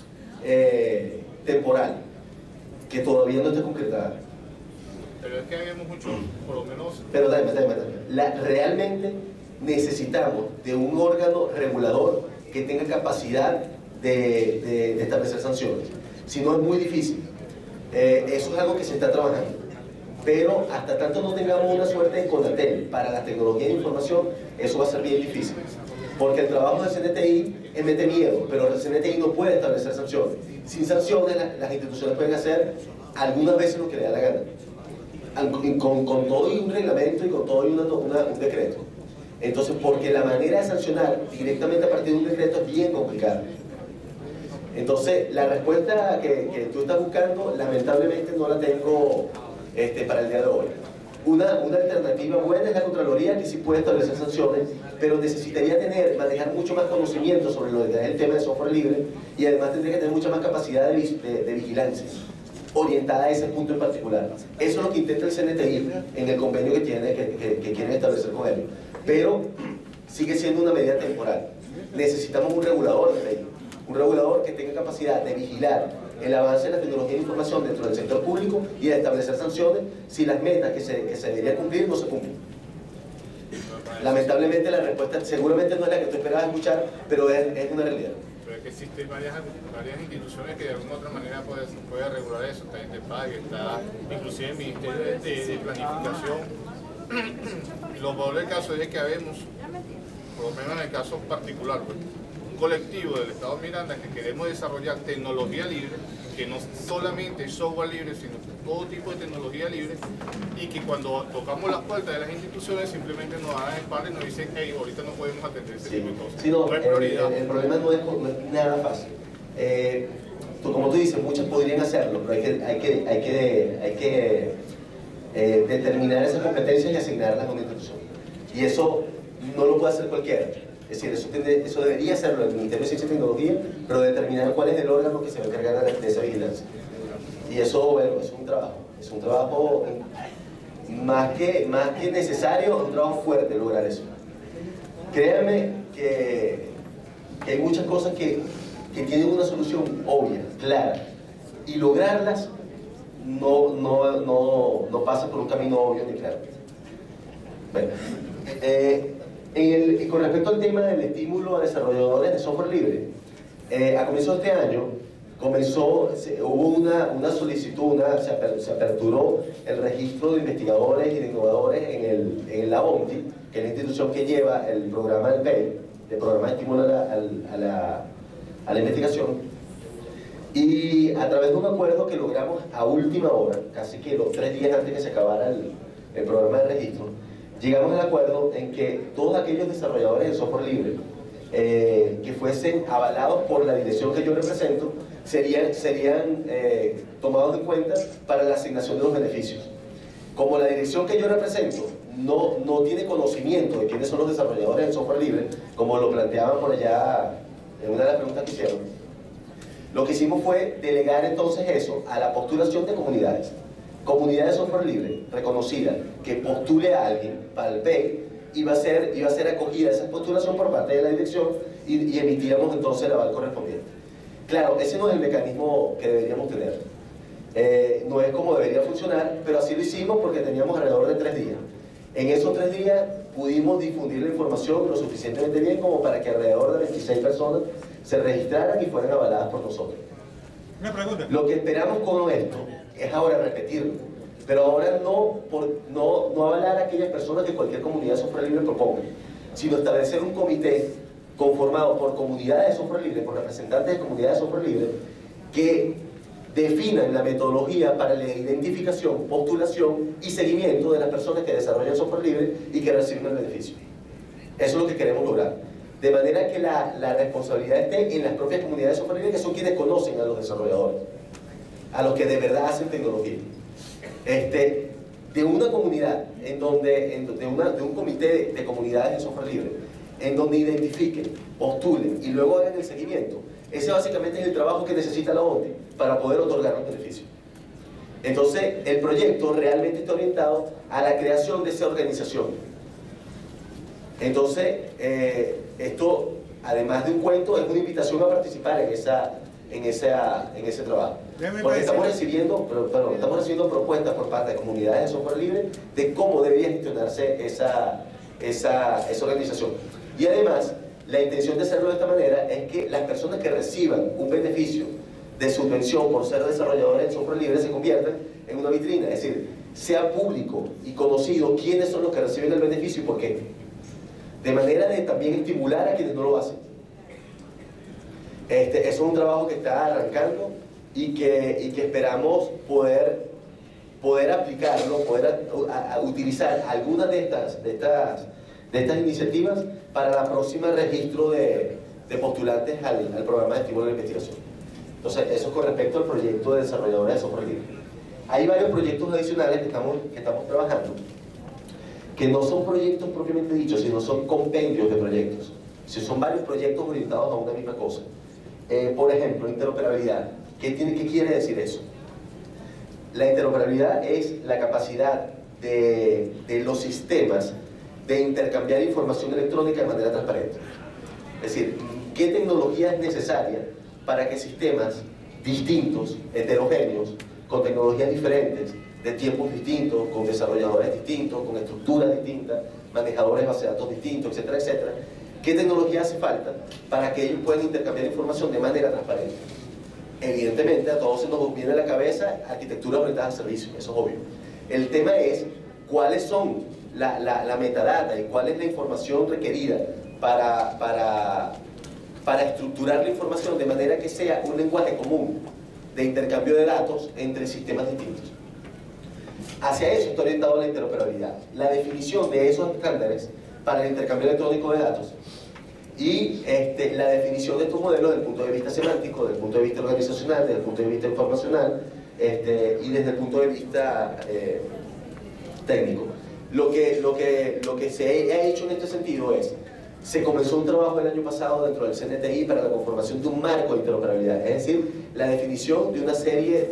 temporal que todavía no está concretada. Pero es que habíamos mucho, por lo menos... Pero dame. Realmente necesitamos de un órgano regulador que tenga capacidad de establecer sanciones. Si no, es muy difícil. Eso es algo que se está trabajando. Pero hasta tanto no tengamos una suerte de CONATEL para las tecnologías de información, eso va a ser bien difícil. Porque el trabajo del CNTI mete miedo, pero el CNTI no puede establecer sanciones. Sin sanciones, las instituciones pueden hacer algunas veces lo que le da la gana. Con todo y un reglamento y con todo y un decreto. Entonces, porque la manera de sancionar directamente a partir de un decreto es bien complicada. Entonces, la respuesta que tú estás buscando, lamentablemente no la tengo para el día de hoy. Una alternativa buena es la Contraloría, que sí puede establecer sanciones, pero necesitaría manejar mucho más conocimiento sobre lo que es el tema de software libre, y además tendría que tener mucha más capacidad de vigilancia orientada a ese punto en particular. Eso es lo que intenta el CNTI en el convenio que quieren establecer con él, pero sigue siendo una medida temporal. Necesitamos un regulador de ley, un regulador que tenga capacidad de vigilar el avance de la tecnología de información dentro del sector público y de establecer sanciones si las metas que se deberían cumplir no se cumplen. Lamentablemente la respuesta seguramente no es la que tú esperabas escuchar, pero es una realidad. Pero es que existen varias instituciones que de alguna u otra manera pueden regular eso. Está Interpag, está inclusive el Ministerio de Planificación. Lo peor del caso es que habemos, por lo menos en el caso particular, pues, un colectivo del Estado Miranda que queremos desarrollar tecnología libre, que no solamente software libre, sino todo tipo de tecnología libre, y que cuando tocamos las puertas de las instituciones simplemente nos dan el espalda y nos dicen, hey, ahorita no podemos atender ese tipo de cosas. Sí, no es prioridad. El problema no es nada fácil. Como tú dices, muchas podrían hacerlo, pero hay que determinar esas competencias y asignarlas a una institución. Y eso no lo puede hacer cualquiera. Es decir, eso debería hacerlo el Ministerio de Ciencia y Tecnología, pero determinar cuál es el órgano que se va a encargar de esa vigilancia. Y eso, bueno, es un trabajo más que necesario, un trabajo fuerte lograr eso. Créanme que hay muchas cosas que tienen una solución obvia, clara, y lograrlas no pasa por un camino obvio ni claro. Bueno, con respecto al tema del estímulo a desarrolladores de software libre, a comienzos de este año hubo una solicitud, se aperturó el registro de investigadores y de innovadores en la ONTI, que es la institución que lleva el programa del PEI, el programa de estímulo a la investigación, y a través de un acuerdo que logramos a última hora, casi que los 3 días antes que se acabara el programa de registro, llegamos al acuerdo en que todos aquellos desarrolladores de software libre que fuesen avalados por la dirección que yo represento serían tomados en cuenta para la asignación de los beneficios. Como la dirección que yo represento no tiene conocimiento de quiénes son los desarrolladores de software libre, como lo planteaban por allá en una de las preguntas que hicieron, lo que hicimos fue delegar entonces eso a la postulación de comunidades. Comunidad de software libre reconocida que postule a alguien para el PEI, iba a ser acogida esa postulación por parte de la dirección y emitíamos entonces el aval correspondiente. Claro, ese no es el mecanismo que deberíamos tener. No es como debería funcionar, pero así lo hicimos porque teníamos alrededor de 3 días. En esos 3 días pudimos difundir la información lo suficientemente bien como para que alrededor de 26 personas se registraran y fueran avaladas por nosotros. Una pregunta. Lo que esperamos con esto es ahora repetirlo, pero ahora no avalar a aquellas personas que cualquier comunidad de software libre proponga, sino establecer un comité conformado por comunidades de software libre, por representantes de comunidades de software libre, que definan la metodología para la identificación, postulación y seguimiento de las personas que desarrollan software libre y que reciben el beneficio. Eso es lo que queremos lograr. De manera que la responsabilidad esté en las propias comunidades de software libre, que son quienes conocen a los desarrolladores, a los que de verdad hacen tecnología. De una comunidad, de un comité de comunidades de software libre, en donde identifiquen, postulen y luego hagan el seguimiento. Ese básicamente es el trabajo que necesita la ONTI para poder otorgar los beneficios. Entonces, el proyecto realmente está orientado a la creación de esa organización. Entonces, esto, además de un cuento, es una invitación a participar en ese trabajo. Porque estamos recibiendo propuestas por parte de comunidades de software libre de cómo debería gestionarse esa organización. Y además, la intención de hacerlo de esta manera es que las personas que reciban un beneficio de subvención por ser desarrolladores de software libre se conviertan en una vitrina, es decir, sea público y conocido quiénes son los que reciben el beneficio y por qué, de manera de también estimular a quienes no lo hacen. Eso es un trabajo que está arrancando y que esperamos poder aplicarlo, poder utilizar algunas de estas iniciativas para la próxima registro de postulantes al programa de estímulo de la investigación. Entonces, eso con respecto al proyecto de desarrolladores de software libre. Hay varios proyectos adicionales que estamos trabajando. que no son proyectos propiamente dichos, sino son compendios de proyectos. Si son varios proyectos orientados a una misma cosa. Por ejemplo, interoperabilidad. ¿Qué quiere decir eso? La interoperabilidad es la capacidad de los sistemas de intercambiar información electrónica de manera transparente. Es decir, ¿qué tecnología es necesaria para que sistemas distintos, heterogéneos, con tecnologías diferentes, de tiempos distintos, con desarrolladores distintos, con estructuras distintas, manejadores de base de datos distintos, etcétera, etcétera? ¿Qué tecnología hace falta para que ellos puedan intercambiar información de manera transparente? Evidentemente, a todos se nos viene a la cabeza arquitectura orientada a servicios, eso es obvio. El tema es cuáles son la metadata y cuál es la información requerida para estructurar la información de manera que sea un lenguaje común de intercambio de datos entre sistemas distintos. Hacia eso está orientado la interoperabilidad, la definición de esos estándares para el intercambio electrónico de datos y la definición de estos modelos desde el punto de vista semántico, desde el punto de vista organizacional, desde el punto de vista informacional y desde el punto de vista técnico. Lo que se ha hecho en este sentido es, se comenzó un trabajo el año pasado dentro del CNTI para la conformación de un marco de interoperabilidad, es decir, la definición de una serie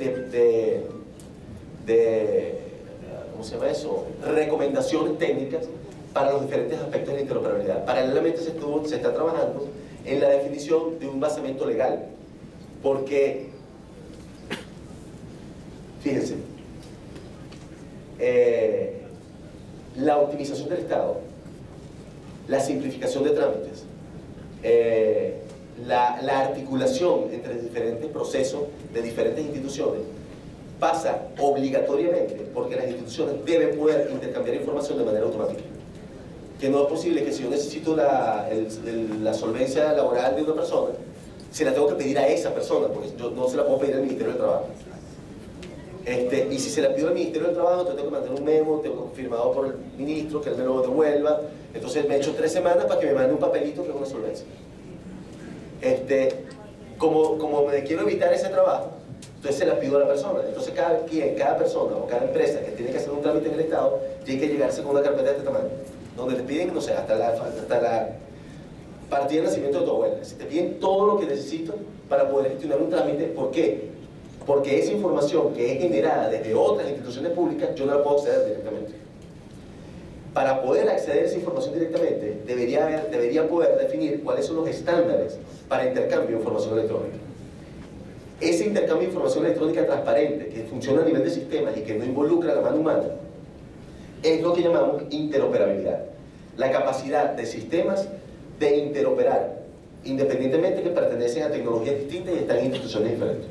de ¿cómo se llama eso? Recomendaciones técnicas para los diferentes aspectos de la interoperabilidad. Paralelamente se está trabajando en la definición de un basamento legal, porque, fíjense, la optimización del Estado, la simplificación de trámites, la articulación entre diferentes procesos de diferentes instituciones pasa obligatoriamente porque las instituciones deben poder intercambiar información de manera automática. Que no es posible que si yo necesito la solvencia laboral de una persona, se la tengo que pedir a esa persona, porque yo no se la puedo pedir al Ministerio del Trabajo. Y si se la pido al Ministerio del Trabajo, entonces tengo que mandar un memo, tengo firmado por el ministro, que él me lo devuelva. Entonces me he hecho 3 semanas para que me mande un papelito que es una solvencia. Como me quiero evitar ese trabajo, entonces se la pido a la persona. Entonces cada persona o cada empresa que tiene que hacer un trámite en el Estado tiene que llegarse con una carpeta de este tamaño, donde te piden, no sé, hasta la partida de nacimiento de tu abuela. Si te piden todo lo que necesito para poder gestionar un trámite. ¿Por qué? Porque esa información que es generada desde otras instituciones públicas, yo no la puedo acceder directamente. Para poder acceder a esa información directamente, debería poder definir cuáles son los estándares para intercambio de información electrónica. Ese intercambio de información electrónica transparente, que funciona a nivel de sistemas y que no involucra a la mano humana, es lo que llamamos interoperabilidad. La capacidad de sistemas de interoperar, independientemente que pertenecen a tecnologías distintas y están en instituciones diferentes.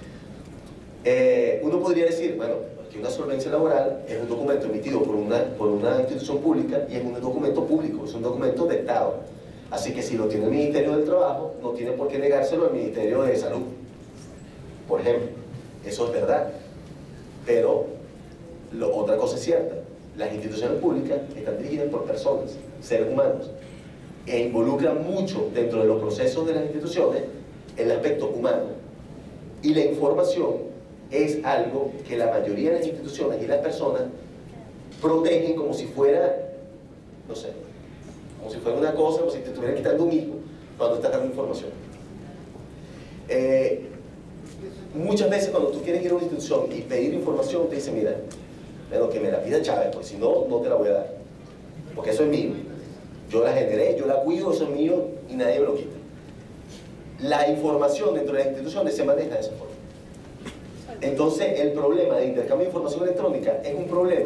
Uno podría decir, bueno, que una solvencia laboral es un documento emitido por una institución pública y es un documento público, es un documento de Estado. Así que si lo tiene el Ministerio del Trabajo, no tiene por qué negárselo al Ministerio de Salud, por ejemplo. Eso es verdad. Pero otra cosa es cierta, las instituciones públicas están dirigidas por personas, seres humanos, e involucran mucho dentro de los procesos de las instituciones el aspecto humano. Y la información es algo que la mayoría de las instituciones y las personas protegen como si fuera, no sé, como si fuera una cosa, como si te estuvieran quitando un hijo cuando estás dando información. Muchas veces cuando tú quieres ir a una institución y pedir información, te dicen, mira, pero que me la pida Chávez, pues si no, no te la voy a dar, porque eso es mío. Yo la generé, yo la cuido, eso es mío y nadie me lo quita. La información dentro de las instituciones se maneja de esa forma. Entonces, el problema de intercambio de información electrónica es un problema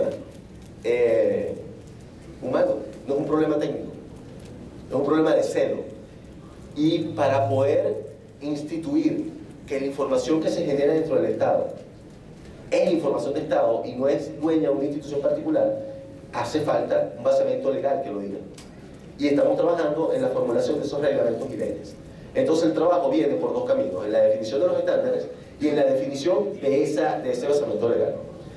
humano, no es un problema técnico, es un problema de celo. Y para poder instituir que la información que se genera dentro del Estado es información de Estado y no es dueña de una institución particular, hace falta un basamento legal que lo diga. Y estamos trabajando en la formulación de esos reglamentos y leyes. Entonces el trabajo viene por 2 caminos, en la definición de los estándares y en la definición de ese basamento legal.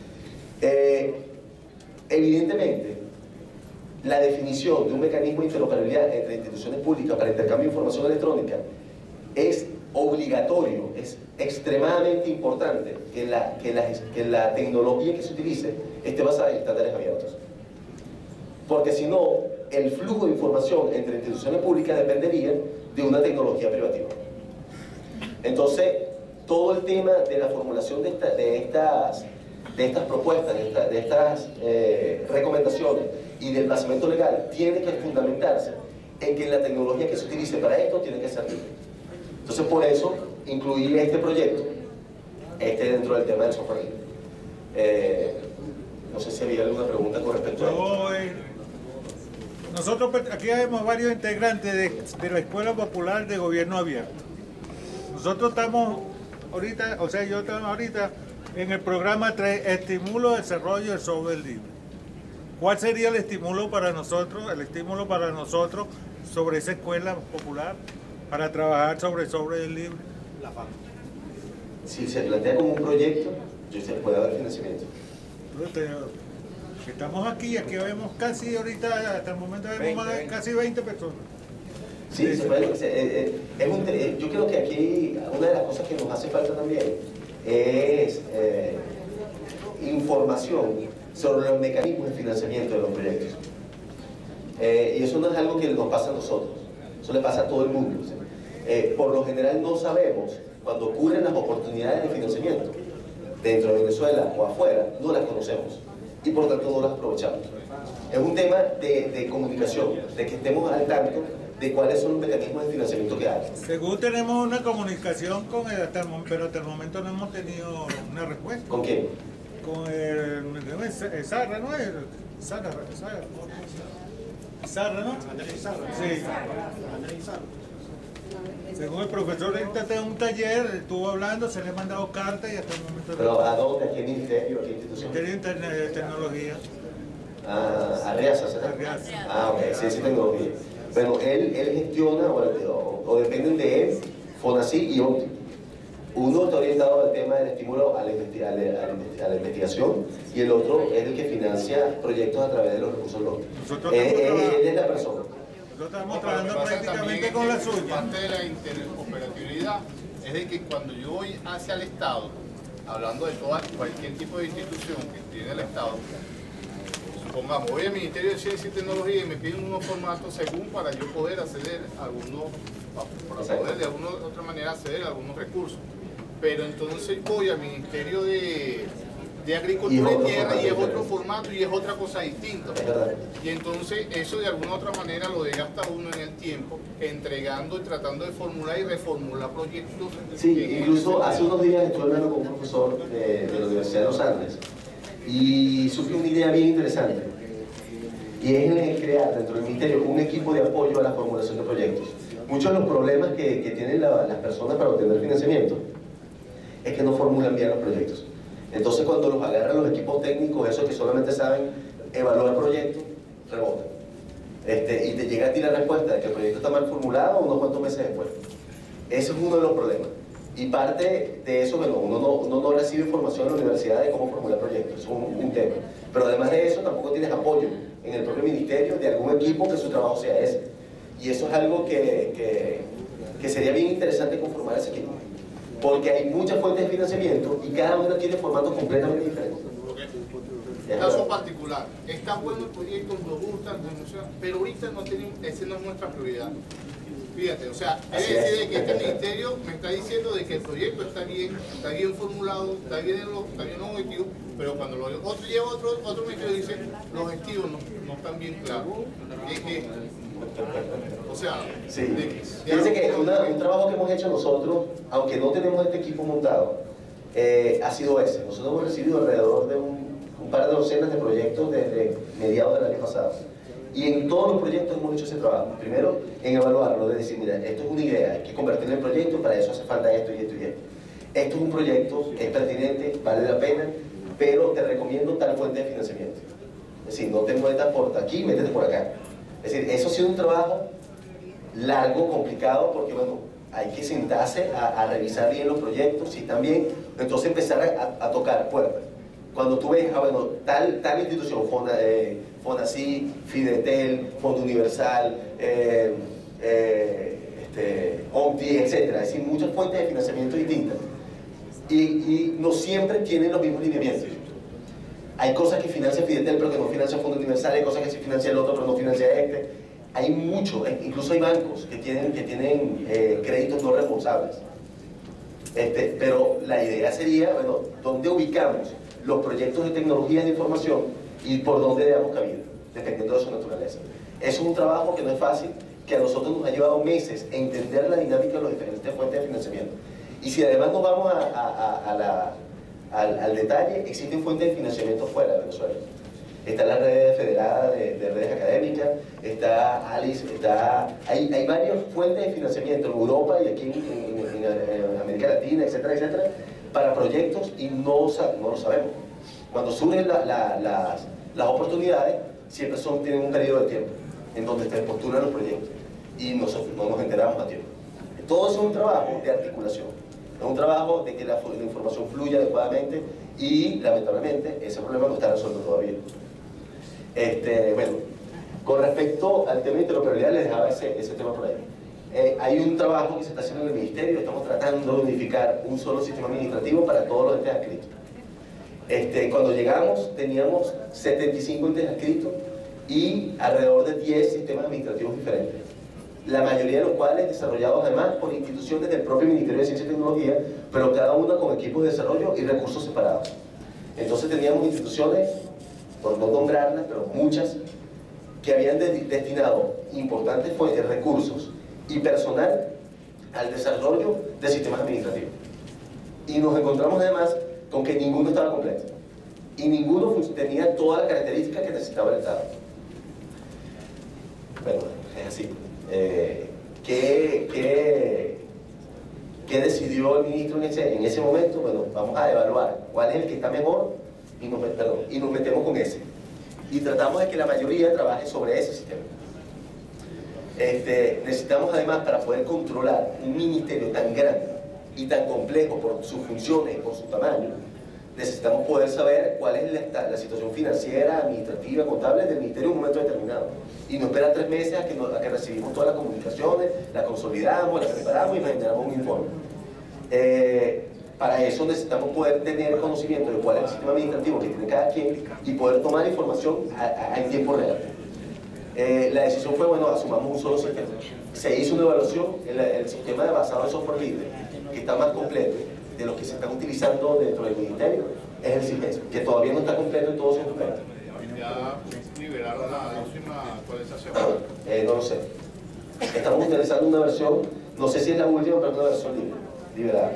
Evidentemente, la definición de un mecanismo de interoperabilidad entre instituciones públicas para intercambio de información electrónica es obligatorio, es extremadamente importante que la tecnología que se utilice esté basada en estándares abiertos. porque si no, el flujo de información entre instituciones públicas dependería de una tecnología privativa. Entonces, todo el tema de la formulación de estas propuestas, de estas recomendaciones y del placimiento legal tiene que fundamentarse en que la tecnología que se utilice para esto tiene que ser libre. Entonces, por eso incluí este proyecto dentro del tema del software libre. No sé si había alguna pregunta con respecto a esto. Nosotros aquí vemos varios integrantes de la Escuela Popular de Gobierno Abierto. Nosotros estamos ahorita, o sea, yo estamos ahorita en el programa 3, Estimulo, Desarrollo del Software Libre. ¿Cuál sería el estímulo para nosotros sobre esa escuela popular para trabajar sobre el software libre? La FAM. Si se plantea como un proyecto, se puede dar financiamiento. Estamos aquí vemos casi ahorita, hasta el momento vemos casi 20 personas. Sí, se puede, yo creo que aquí una de las cosas que nos hace falta también es información sobre los mecanismos de financiamiento de los proyectos. Y eso no es algo que nos pasa a nosotros, eso le pasa a todo el mundo. Por lo general no sabemos, cuando ocurren las oportunidades de financiamiento, dentro de Venezuela o afuera, no las conocemos y por tanto no las aprovechamos. Es un tema de comunicación, de que estemos al tanto de cuáles son los mecanismos de financiamiento que hay. Según tenemos una comunicación con él, pero hasta el momento no hemos tenido una respuesta. ¿Con quién? Con el Sarra, ¿no? Sarra, ¿no? Sí. Según el profesor, ahorita está en un taller, estuvo hablando, se le ha mandado cartas y hasta el momento... ¿Pero a dónde? ¿A qué ministerio? ¿A qué institución? Ministerio de Tecnología. A Riaza, ¿sabes? Ah, ok, sí, tecnología. Bueno, él gestiona, o dependen de él, FONACYT y ONTI. Uno está orientado al tema del estímulo a la investigación y el otro es el que financia proyectos a través de los recursos locales. Él es la persona. Nosotros estamos trabajando prácticamente con la suya. Parte de la interoperatividad es de que cuando yo voy hacia el Estado, hablando de cualquier tipo de institución que tiene el Estado, supongamos, voy al Ministerio de Ciencia y Tecnología y me piden unos formatos según para yo poder acceder a algunos, para poder de alguna u otra manera acceder a algunos recursos. Pero entonces voy al Ministerio de Agricultura y Tierra y es otro formato y es otra cosa distinta. Y entonces eso de alguna u otra manera lo desgasta uno en el tiempo, entregando y tratando de formular y reformular proyectos. Sí, incluso hace unos días estuve hablando con un profesor de la Universidad de los Andes y surgió una idea bien interesante, y es crear dentro del Ministerio un equipo de apoyo a la formulación de proyectos. Muchos de los problemas que tienen las personas para obtener financiamiento es que no formulan bien los proyectos. Entonces cuando los agarran los equipos técnicos, esos que solamente saben evaluar proyectos, rebotan. Y te llega a ti la respuesta de que el proyecto está mal formulado unos cuantos meses después. Ese es uno de los problemas. Y parte de eso, bueno, uno no recibe información en la universidad de cómo formular proyectos, es un tema. Pero además de eso, tampoco tienes apoyo en el propio ministerio de algún equipo que su trabajo sea ese. Y eso es algo que sería bien interesante conformar ese equipo. Porque hay muchas fuentes de financiamiento y cada una tiene formatos completamente diferentes. Caso particular, está bueno el proyecto, nos gusta, pero ahorita no tenemos, esa no es nuestra prioridad. Fíjate, o sea, es decir, que este ministerio me está diciendo de que el proyecto está bien formulado, está bien los objetivos, pero cuando otro lleva otro ministerio dice, los objetivos no están bien claros. O sea, sí. Fíjense que un trabajo que hemos hecho nosotros, aunque no tenemos este equipo montado, ha sido ese. Nosotros hemos recibido alrededor de un par de docenas de proyectos desde mediados del año pasado. Y en todos los proyectos hemos hecho ese trabajo. Primero, en evaluarlo, de decir, mira, esto es una idea, hay que convertirlo en proyecto, para eso hace falta esto y esto y esto. Esto es un proyecto, es pertinente, vale la pena, pero te recomiendo tal fuente de financiamiento. Es decir, no te metas por aquí, métete por acá. Es decir, eso ha sido un trabajo largo, complicado, porque bueno, hay que sentarse a revisar bien los proyectos, si están bien, entonces empezar a tocar puertas. Cuando tú ves, bueno, tal institución, FONACYT, Fidetel, Fondo Universal, OMTI, etc. Es decir, muchas fuentes de financiamiento distintas. Y no siempre tienen los mismos lineamientos. Hay cosas que financia Fidetel pero que no financia Fondo Universal, hay cosas que sí financia el otro pero no financia este. Hay mucho, incluso hay bancos que tienen créditos no reembolsables. Pero la idea sería, bueno, ¿dónde ubicamos los proyectos de tecnología de información y por dónde le damos cabida, dependiendo de su naturaleza? Eso es un trabajo que no es fácil, que a nosotros nos ha llevado meses entender la dinámica de las diferentes fuentes de financiamiento. Y si además nos vamos al detalle, existen fuentes de financiamiento fuera de Venezuela. Está la red federada de redes académicas, está ALICE, hay varias fuentes de financiamiento en Europa y aquí en América Latina, etcétera, etcétera, para proyectos y no lo sabemos. Cuando surgen las oportunidades, siempre tienen un periodo de tiempo en donde se postulan los proyectos y nosotros no nos enteramos a tiempo. Todo eso es un trabajo de articulación, es un trabajo de que la información fluya adecuadamente y lamentablemente ese problema no está resuelto todavía. Bueno, con respecto al tema de interoperabilidad les dejaba ese tema por ahí. Hay un trabajo que se está haciendo en el Ministerio, estamos tratando de unificar un solo sistema administrativo para todos los entes adscritos. Cuando llegamos teníamos 75 entes adscritos y alrededor de 10 sistemas administrativos diferentes, la mayoría de los cuales desarrollados además por instituciones del propio Ministerio de Ciencia y Tecnología, pero cada una con equipos de desarrollo y recursos separados. Entonces teníamos instituciones, por no nombrarlas, pero muchas, que habían destinado importantes recursos y personal al desarrollo de sistemas administrativos. Y nos encontramos además con que ninguno estaba completo y ninguno tenía todas las características que necesitaba el Estado. Bueno, es así. ¿Qué decidió el ministro en ese momento? Bueno, vamos a evaluar cuál es el que está mejor y nos metemos con ese. Y tratamos de que la mayoría trabaje sobre ese sistema. Necesitamos además, para poder controlar un ministerio tan grande y tan complejo por sus funciones y por su tamaño, necesitamos poder saber cuál es la situación financiera, administrativa, contable del ministerio en un momento determinado. Y no esperar 3 meses a que recibimos todas las comunicaciones, las consolidamos, las preparamos y nos generamos un informe. Para eso necesitamos poder tener conocimiento de cuál es el sistema administrativo que tiene cada quien y poder tomar información en tiempo real. La decisión fue, bueno, asumamos un solo sistema. Se hizo una evaluación, el sistema basado en software libre, que está más completo de los que se están utilizando dentro del ministerio, es el CIGES, que todavía no está completo en todos sus documentos. ¿Ya liberaron la última actualización? No lo sé. Estamos utilizando una versión, no sé si es la última, pero es una versión libre, liberada.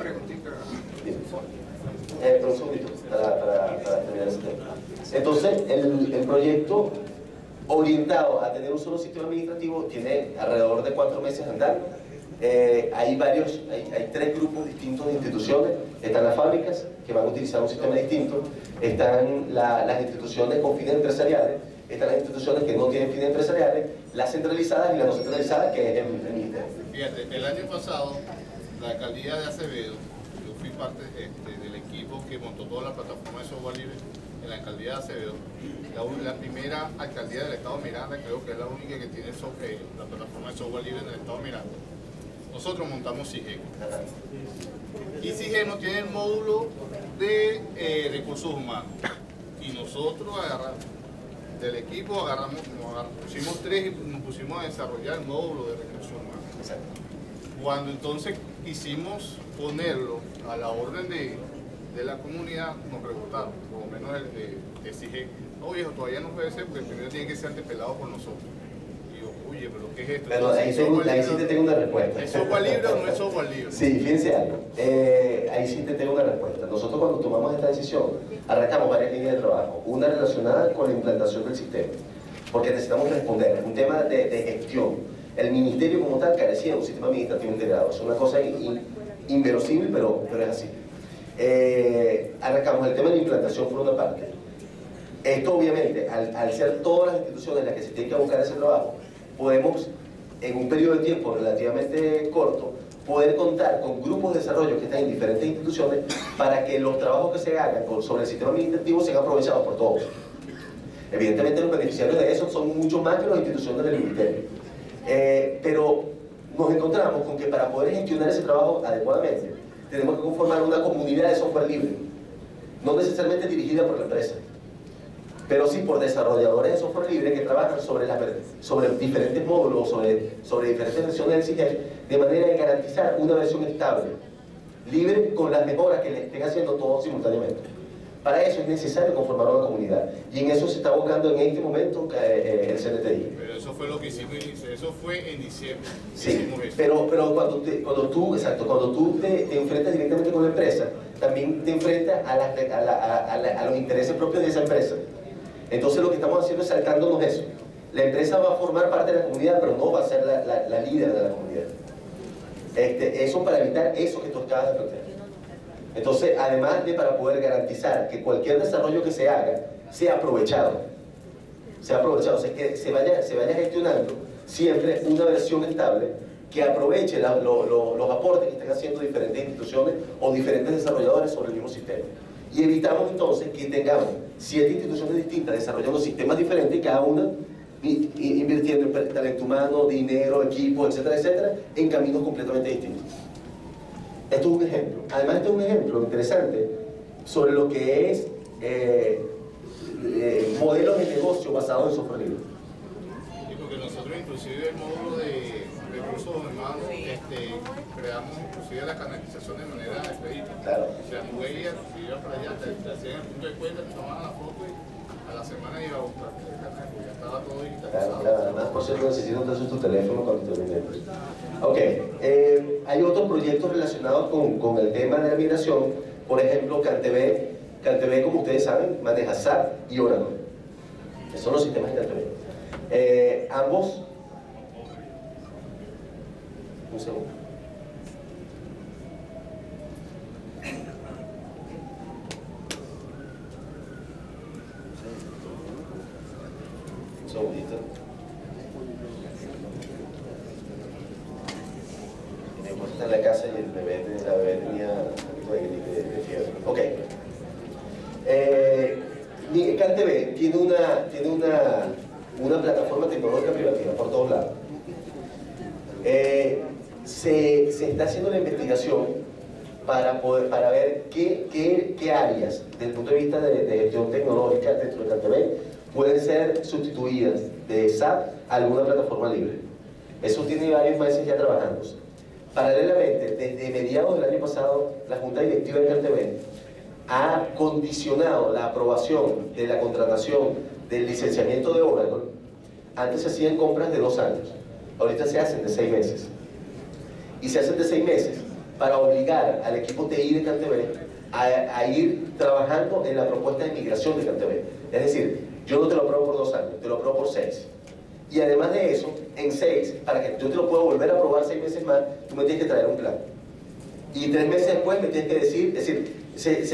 Pero un segundito, para terminar ese tema. Entonces, el proyecto orientado a tener un solo sistema administrativo tiene alrededor de 4 meses andando. Hay 3 grupos distintos de instituciones. Están las fábricas, que van a utilizar un sistema distinto. Están las instituciones con fines empresariales. Están las instituciones que no tienen fines empresariales. Las centralizadas y las no centralizadas, que es el ministerio. Fíjate, el año pasado, la alcaldía de Acevedo, yo fui parte del equipo que montó toda la plataforma de software libre en la alcaldía de Acevedo. La primera alcaldía del estado Miranda, creo que es la única que tiene la plataforma de software libre en el estado Miranda. Nosotros montamos CIGE. Y CIGE no tiene el módulo de recursos humanos. Y nosotros agarramos, del equipo pusimos 3 y nos pusimos a desarrollar el módulo de recursos humanos. Exacto. Cuando entonces quisimos ponerlo a la orden de la comunidad, nos preguntaron, por lo menos el de CIGE, no viejo, todavía no puede ser porque primero tiene que ser antepelado por nosotros. Y yo, oye, pero ¿qué es esto? Pero ahí sí te tengo una respuesta. ¿Es software libre o no es software libre? Sí, fíjense algo. Ahí sí te tengo una respuesta. Nosotros cuando tomamos esta decisión, arrancamos varias líneas de trabajo. Una relacionada con la implantación del sistema, porque necesitamos responder. Es un tema de gestión. El ministerio como tal carecía de un sistema administrativo integrado. Es una cosa inverosímil, pero es así. Arrancamos el tema de la implantación por una parte. Esto obviamente, al ser todas las instituciones en las que se tiene que buscar ese trabajo, podemos, en un periodo de tiempo relativamente corto, poder contar con grupos de desarrollo que están en diferentes instituciones para que los trabajos que se hagan sobre el sistema administrativo sean aprovechados por todos. Evidentemente los beneficiarios de eso son mucho más que las instituciones del ministerio. Pero nos encontramos con que para poder gestionar ese trabajo adecuadamente, tenemos que conformar una comunidad de software libre, no necesariamente dirigida por la empresa. pero sí por desarrolladores de software libre que trabajan sobre diferentes módulos, sobre diferentes versiones del sistema, de manera de garantizar una versión estable, libre, con las mejoras que le estén haciendo todos simultáneamente. Para eso es necesario conformar una comunidad, y en eso se está abocando en este momento el CNTI. Pero eso fue lo que hicimos, eso fue en diciembre. Sí, pero cuando tú te enfrentas directamente con la empresa, también te enfrentas a los intereses propios de esa empresa. Entonces lo que estamos haciendo es saltándonos eso. La empresa va a formar parte de la comunidad, pero no va a ser la líder de la comunidad. Eso para evitar eso que tú acabas de plantear. Entonces, además de para poder garantizar que cualquier desarrollo que se haga sea aprovechado, o sea, que se vaya gestionando siempre una versión estable que aproveche los aportes que estén haciendo diferentes instituciones o diferentes desarrolladores sobre el mismo sistema. Y evitamos entonces que tengamos 7 instituciones distintas desarrollando sistemas diferentes y cada una invirtiendo en talento humano, dinero, equipo, etcétera, etcétera, en caminos completamente distintos. Esto es un ejemplo. Además, este es un ejemplo interesante sobre lo que es modelos de negocio basados en software libre. Y porque nosotros inclusive el módulo de recursos humanos creamos inclusive la canalización de manera expedita. Claro. O sea, tú ibas para allá, te hacían el punto de cuenta, te tomaban la foto y a la semana iba a buscar el carnet, porque ya estaba todo digitalizado. Claro, además por cierto necesito entonces tu teléfono cuando termine. Ok, hay otros proyectos relacionados con el tema de la migración. Por ejemplo, CanTV, como ustedes saben, maneja SAP y Oracle. Esos son los sistemas de CanTV. Ambos... Un segundo. Un segundito. Mi esposa está en la casa y la bebé tenía un poquito de fiebre. Ok. CanTV tiene una plataforma tecnológica privativa por todos lados. Se está haciendo la investigación para ver qué áreas, desde el punto de vista de gestión tecnológica dentro de CanTV, pueden ser sustituidas de SAP a alguna plataforma libre. Eso tiene varios meses ya trabajándose. Paralelamente, desde mediados del año pasado, la Junta Directiva de CanTV ha condicionado la aprobación de la contratación del licenciamiento de Oracle. Antes se hacían compras de 2 años, ahorita se hacen de 6 meses. Y se hacen de 6 meses para obligar al equipo TI de CanTV a ir trabajando en la propuesta de migración de CanTV. Es decir, yo no te lo apruebo por 2 años, te lo apruebo por 6. Y además de eso, en 6, para que yo te lo pueda volver a aprobar 6 meses más, tú me tienes que traer un plan. Y 3 meses después me tienes que decir, es decir, es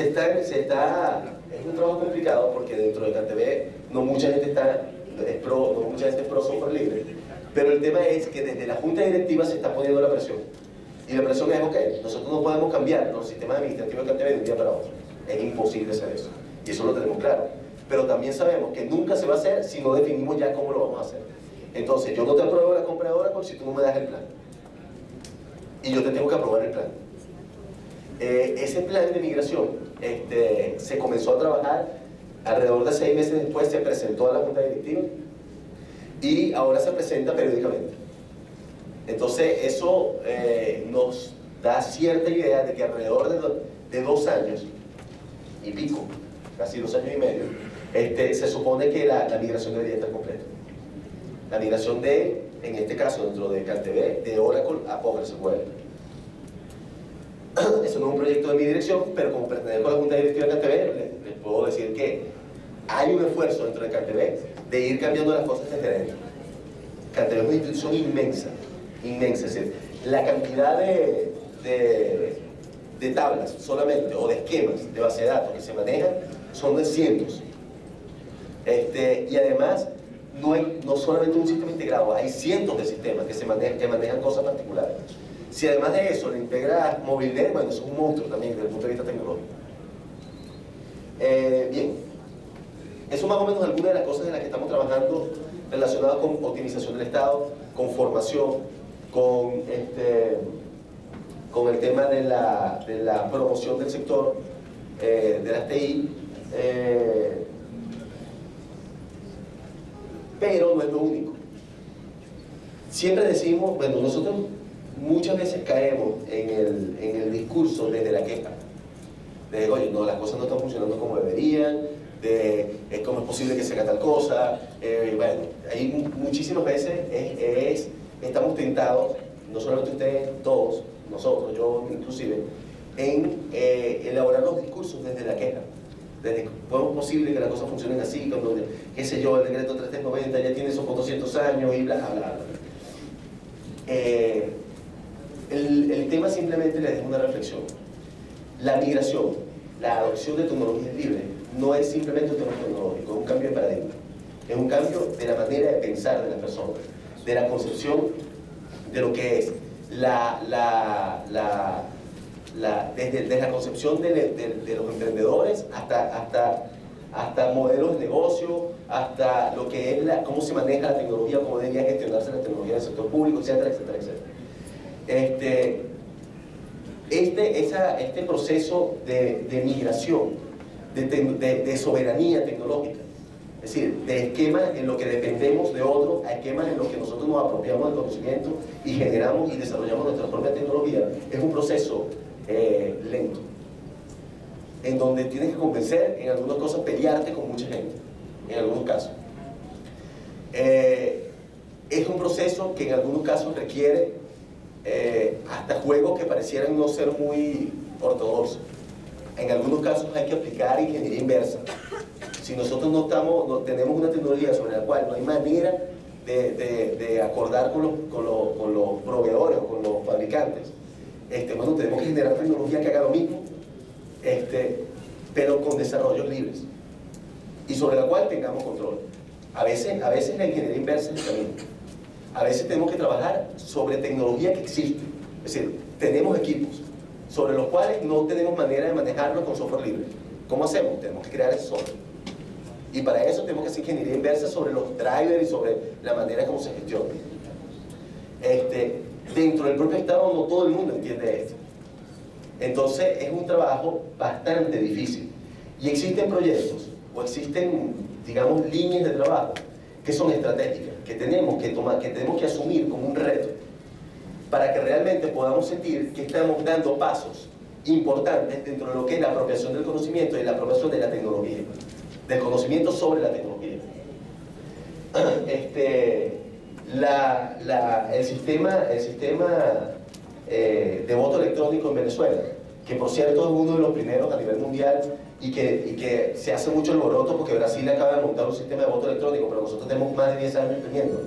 un trabajo complicado porque dentro de CanTV no mucha gente es pro software libre, pero el tema es que desde la junta directiva se está poniendo la presión, y la presión es, ok, nosotros no podemos cambiar los sistemas administrativos de CanTV de un día para otro, es imposible hacer eso, y eso lo tenemos claro, pero también sabemos que nunca se va a hacer si no definimos ya cómo lo vamos a hacer. Entonces yo no te apruebo la compra de Oracle si tú no me das el plan, y yo te tengo que aprobar el plan. Ese plan de migración se comenzó a trabajar alrededor de 6 meses después, se presentó a la junta directiva y ahora se presenta periódicamente. Entonces eso nos da cierta idea de que alrededor de 2 años y pico, casi 2 años y medio, se supone que la migración debería estar completa. La migración en este caso dentro de CanTV, de Oracle a PostgreSQL. Eso no es un proyecto de mi dirección, pero como pertenezco a la junta directiva de CanTV, les puedo decir que hay un esfuerzo dentro de CanTV de ir cambiando las cosas desde dentro. CanTV es una institución inmensa, es decir, la cantidad de tablas solamente, o de esquemas de base de datos que se manejan, son de cientos. Y además, no solamente un sistema integrado, hay cientos de sistemas que manejan cosas particulares. Si además de eso le integras Movilnet, bueno, eso es un monstruo también desde el punto de vista tecnológico. Bien, eso más o menos algunas de las cosas en las que estamos trabajando relacionadas con optimización del Estado, con formación, con el tema de la promoción del sector de las TI. pero no es lo único. Siempre decimos, bueno, nosotros muchas veces caemos en el discurso desde la queja, de, oye, no, las cosas no están funcionando como deberían, de cómo es posible que se haga tal cosa. Bueno, ahí muchísimas veces estamos tentados, no solamente ustedes, todos, nosotros, yo inclusive, en elaborar los discursos desde la queja. Desde cómo es posible que las cosas funcionen así, cuando, qué sé yo, el decreto 3390 ya tiene esos 200 años y bla, bla, bla. El tema simplemente les dejo una reflexión. La migración, la adopción de tecnologías libres, no es simplemente un tema tecnológico, es un cambio de paradigma. Es un cambio de la manera de pensar de las personas, de la concepción de lo que es desde la concepción de los emprendedores hasta modelos de negocio, hasta lo que es cómo se maneja la tecnología, cómo debería gestionarse la tecnología del sector público, etcétera, etcétera, etcétera. Este proceso de migración, de soberanía tecnológica, es decir, de esquemas en los que dependemos de otros a esquemas en los que nosotros nos apropiamos del conocimiento y generamos y desarrollamos nuestra propia tecnología, es un proceso lento, en donde tienes que convencer, en algunas cosas pelearte con mucha gente, en algunos casos. Es un proceso que en algunos casos requiere hasta juegos que parecieran no ser muy ortodoxos. En algunos casos hay que aplicar ingeniería inversa. Si nosotros no tenemos una tecnología sobre la cual no hay manera de acordar con los proveedores o con los fabricantes, bueno, tenemos que generar tecnología que haga lo mismo, pero con desarrollos libres y sobre la cual tengamos control. A veces la ingeniería inversa es el camino. A veces tenemos que trabajar sobre tecnología que existe. Es decir, tenemos equipos sobre los cuales no tenemos manera de manejarlos con software libre. ¿Cómo hacemos? Tenemos que crear ese software. Y para eso tenemos que hacer ingeniería inversa sobre los drivers y sobre la manera como se gestiona. Dentro del propio Estado no todo el mundo entiende esto. Entonces es un trabajo bastante difícil. Y existen proyectos o existen, digamos, líneas de trabajo que son estratégicas, que tenemos que tomar, que tenemos que asumir como un reto para que realmente podamos sentir que estamos dando pasos importantes dentro de lo que es la apropiación del conocimiento y la apropiación de la tecnología, del conocimiento sobre la tecnología. El sistema de voto electrónico en Venezuela, que por cierto es uno de los primeros a nivel mundial y que se hace mucho alboroto porque Brasil acaba de montar un sistema de voto electrónico, pero nosotros tenemos más de 10 años teniendo.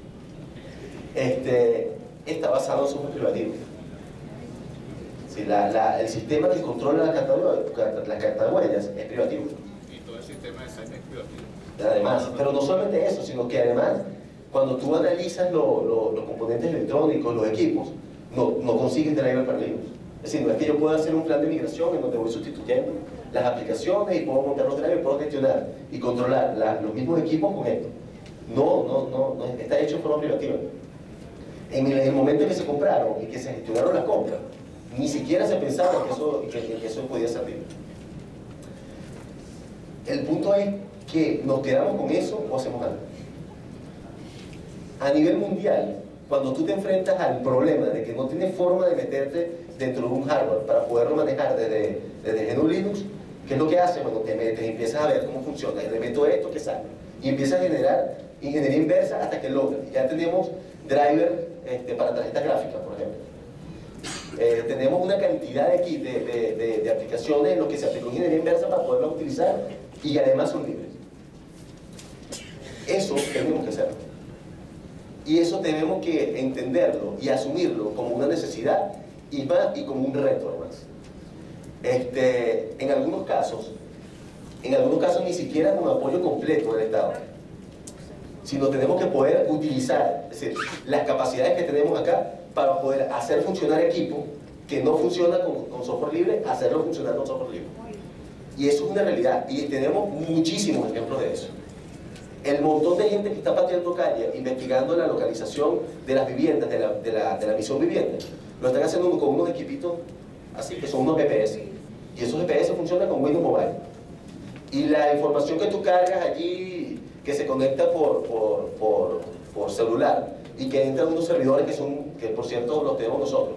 Está basado en software privativo. Sí, el sistema que controla la carta de huellas es privativo. Y todo el sistema de SAIME es privativo. Además, pero no solamente eso, sino que además, cuando tú analizas los componentes electrónicos, los equipos, no consigues driver para Linux. Es decir, no es que yo pueda hacer un plan de migración en donde voy sustituyendo las aplicaciones y puedo montar los drivers, puedo gestionar y controlar los mismos equipos con esto. No, está hecho de forma privativa. En el momento en que se compraron y que se gestionaron las compras, ni siquiera se pensaba que eso podía servir. El punto es que nos quedamos con eso o hacemos algo. A nivel mundial, cuando tú te enfrentas al problema de que no tienes forma de meterte dentro de un hardware para poderlo manejar desde GNU Linux, ¿qué es lo que hace? Bueno, te metes y empiezas a ver cómo funciona, le meto esto que sale, y empiezas a generar ingeniería inversa hasta que logras. Ya tenemos driver para tarjetas gráficas, por ejemplo. Tenemos una cantidad de aplicaciones en las que se aplicó ingeniería inversa para poderla utilizar y además son libres. Eso tenemos que hacerlo. Y eso tenemos que entenderlo y asumirlo como una necesidad y como un reto además. En algunos casos ni siquiera con apoyo completo del Estado, sino tenemos que poder utilizar, es decir, las capacidades que tenemos acá para poder hacer funcionar equipos que no funcionan con software libre, hacerlo funcionar con software libre. Y eso es una realidad, y tenemos muchísimos ejemplos de eso. El montón de gente que está pateando calle, investigando la localización de las viviendas, de la misión vivienda, lo están haciendo con unos equipitos así, que son unos GPS. Y esos GPS funcionan con Windows Mobile. Y la información que tú cargas allí que se conecta por celular y que entran unos servidores que por cierto los tenemos nosotros,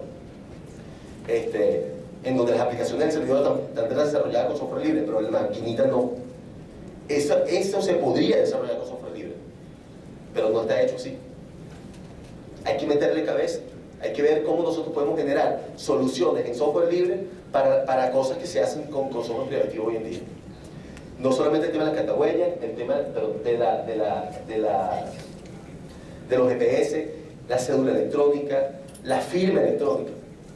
en donde las aplicaciones del servidor están desarrolladas con software libre, pero la maquinita no. Eso se podría desarrollar con software libre, pero no está hecho así. Hay que meterle cabeza, hay que ver cómo nosotros podemos generar soluciones en software libre para cosas que se hacen con software privativo hoy en día. No solamente el tema de las catahuellas, el tema de los GPS, la cédula electrónica, la firma electrónica.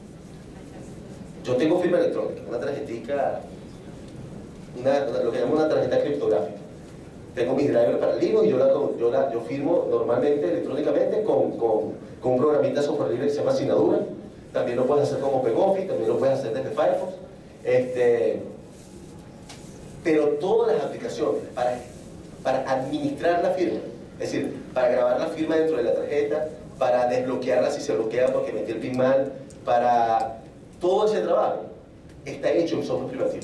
Yo tengo firma electrónica, una tarjetica, lo que llamo una tarjeta criptográfica. Tengo mis drivers para Linux y yo firmo normalmente electrónicamente con un programita de software libre que se llama Sinadura. También lo puedes hacer con OpenOffice, también lo puedes hacer desde Firefox. Pero todas las aplicaciones para administrar la firma, es decir, para grabar la firma dentro de la tarjeta, para desbloquearla si se bloquea porque metí el PIN mal, para todo ese trabajo está hecho en software privativo.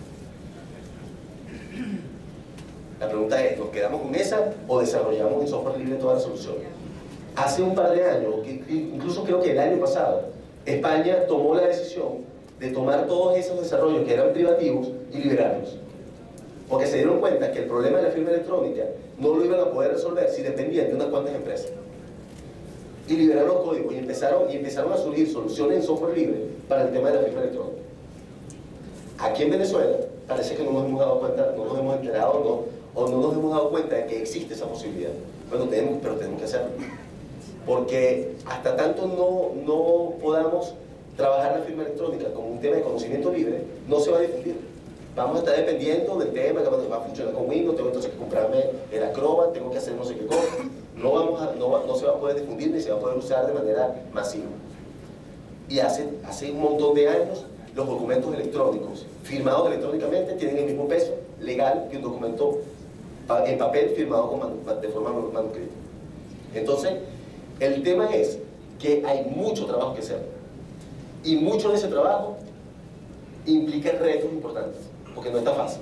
La pregunta es, ¿nos quedamos con esa o desarrollamos en software libre toda la solución? Hace un par de años, incluso creo que el año pasado, España tomó la decisión de tomar todos esos desarrollos que eran privativos y liberarlos. Porque se dieron cuenta que el problema de la firma electrónica no lo iban a poder resolver si dependían de unas cuantas empresas. Y liberaron los códigos y empezaron a surgir soluciones en software libre para el tema de la firma electrónica. Aquí en Venezuela parece que no nos hemos dado cuenta, no nos hemos enterado, o no nos hemos dado cuenta de que existe esa posibilidad. Bueno, pero tenemos que hacerlo. Porque hasta tanto no podamos trabajar la firma electrónica como un tema de conocimiento libre, no se va a difundir. Vamos a estar dependiendo del tema, que va a funcionar con Windows, tengo entonces que comprarme el Acrobat, tengo que hacer no sé qué cosa. No se va a poder difundir ni se va a poder usar de manera masiva. Y hace un montón de años los documentos electrónicos firmados electrónicamente tienen el mismo peso legal que un documento en papel firmado de forma manuscrita. Entonces, el tema es que hay mucho trabajo que hacer y mucho de ese trabajo implica retos importantes, porque no está fácil.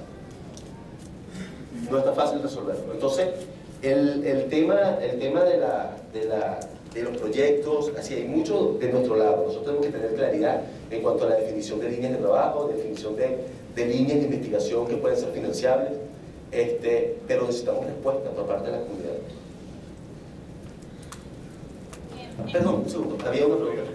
No está fácil resolverlo. Entonces, el tema de los proyectos, así hay mucho de nuestro lado. Nosotros tenemos que tener claridad en cuanto a la definición de líneas de trabajo, definición de líneas de investigación que pueden ser financiables, pero necesitamos respuesta por parte de la comunidad. Perdón, un segundo, había una pregunta.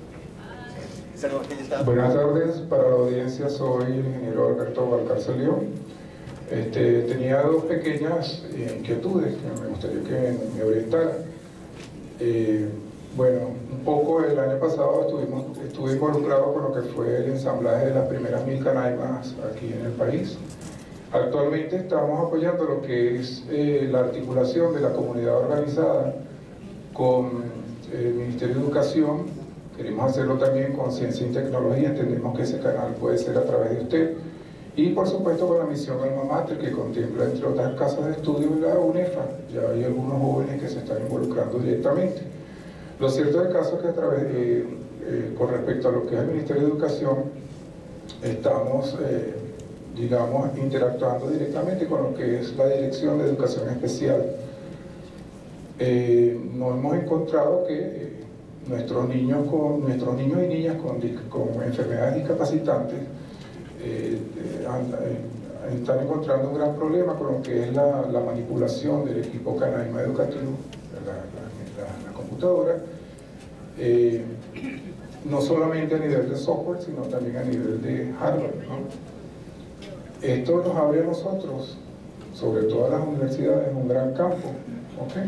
Buenas tardes, para la audiencia soy el ingeniero Alberto Valcárcel León. Tenía dos pequeñas inquietudes que me gustaría que me orientaran. Bueno, un poco el año pasado estuve involucrado con lo que fue el ensamblaje de las primeras 1000 canaimas aquí en el país. Actualmente estamos apoyando lo que es la articulación de la comunidad organizada con el Ministerio de Educación. Queremos hacerlo también con Ciencia y Tecnología, entendemos que ese canal puede ser a través de usted. Y por supuesto con la misión Alma Mater, que contempla entre otras casas de estudio la UNEFA. Ya hay algunos jóvenes que se están involucrando directamente. Lo cierto del caso es que a través con respecto a lo que es el Ministerio de Educación, estamos, digamos, interactuando directamente con lo que es la Dirección de Educación Especial. Nos hemos encontrado que nuestros niños y niñas con enfermedades discapacitantes están encontrando un gran problema con lo que es la manipulación del equipo canaima educativo, la computadora, no solamente a nivel de software, sino también a nivel de hardware, ¿no? Esto nos abre a nosotros, sobre todo a las universidades, un gran campo, ¿okay?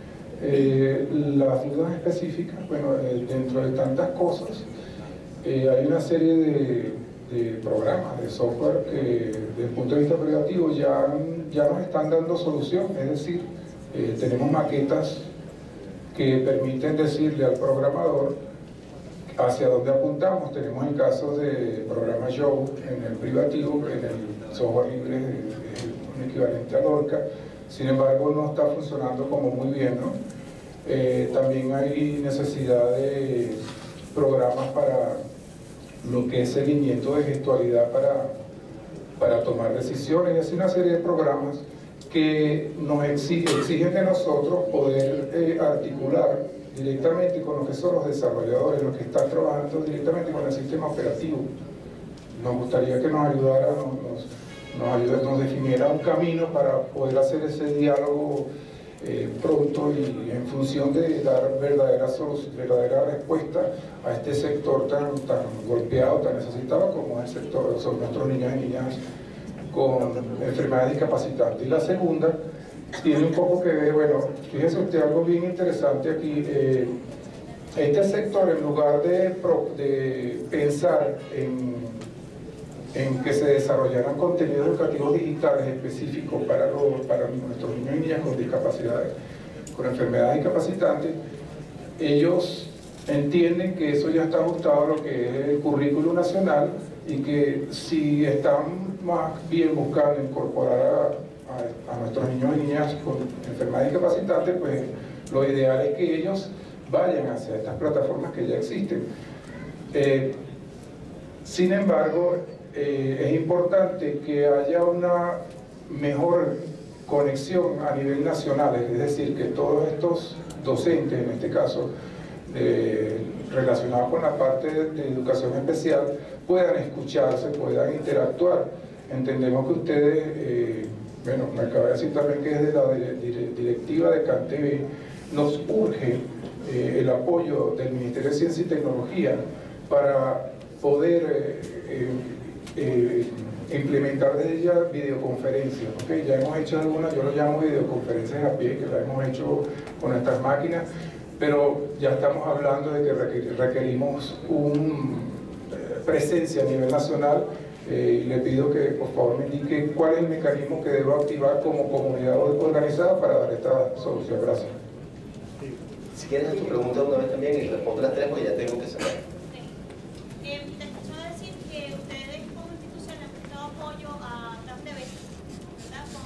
Las dudas específicas, bueno, dentro de tantas cosas, hay una serie de programas, de software que desde el punto de vista privativo ya nos están dando solución, es decir, tenemos maquetas que permiten decirle al programador hacia dónde apuntamos. Tenemos el caso de programa Joe en el privativo, que en el software libre es un equivalente a Lorca. Sin embargo, no está funcionando como muy bien, ¿no? También hay necesidad de programas para lo que es seguimiento de gestualidad para tomar decisiones, y así una serie de programas que nos exigen de nosotros poder articular directamente con lo que son los desarrolladores, los que están trabajando directamente con el sistema operativo. Nos gustaría que nos ayudara, nos definiera un camino para poder hacer ese diálogo pronto y en función de dar verdadera respuesta a este sector tan golpeado, tan necesitado como es el sector, son nuestros niños y niñas con enfermedades discapacitantes. Y la segunda tiene un poco que ver, bueno, fíjese usted algo bien interesante aquí, este sector, en lugar de pensar en que se desarrollaran contenidos educativos digitales específicos para nuestros niños y niñas con discapacidades, con enfermedades discapacitantes, ellos entienden que eso ya está ajustado a lo que es el currículo nacional y que si están más bien buscando incorporar a nuestros niños y niñas con enfermedades discapacitantes, pues lo ideal es que ellos vayan hacia estas plataformas que ya existen. Sin embargo, es importante que haya una mejor conexión a nivel nacional, es decir, que todos estos docentes, en este caso, relacionados con la parte de educación especial, puedan escucharse, puedan interactuar. Entendemos que ustedes, bueno, me acaba de decir también que desde la directiva de CanTV nos urge el apoyo del Ministerio de Ciencia y Tecnología para poder implementar desde ya videoconferencias, ¿okay? Ya hemos hecho algunas, yo lo llamo videoconferencias a pie, que las hemos hecho con nuestras máquinas, pero ya estamos hablando de que requerimos una presencia a nivel nacional, y le pido que por favor me indique cuál es el mecanismo que debo activar como comunidad organizada para dar esta solución. Gracias. Si quieres hacer tu pregunta una vez también y respondo las tres porque ya tengo que cerrar. Te escucho decir que ustedes como institución han prestado apoyo a CanTV, ¿verdad? Con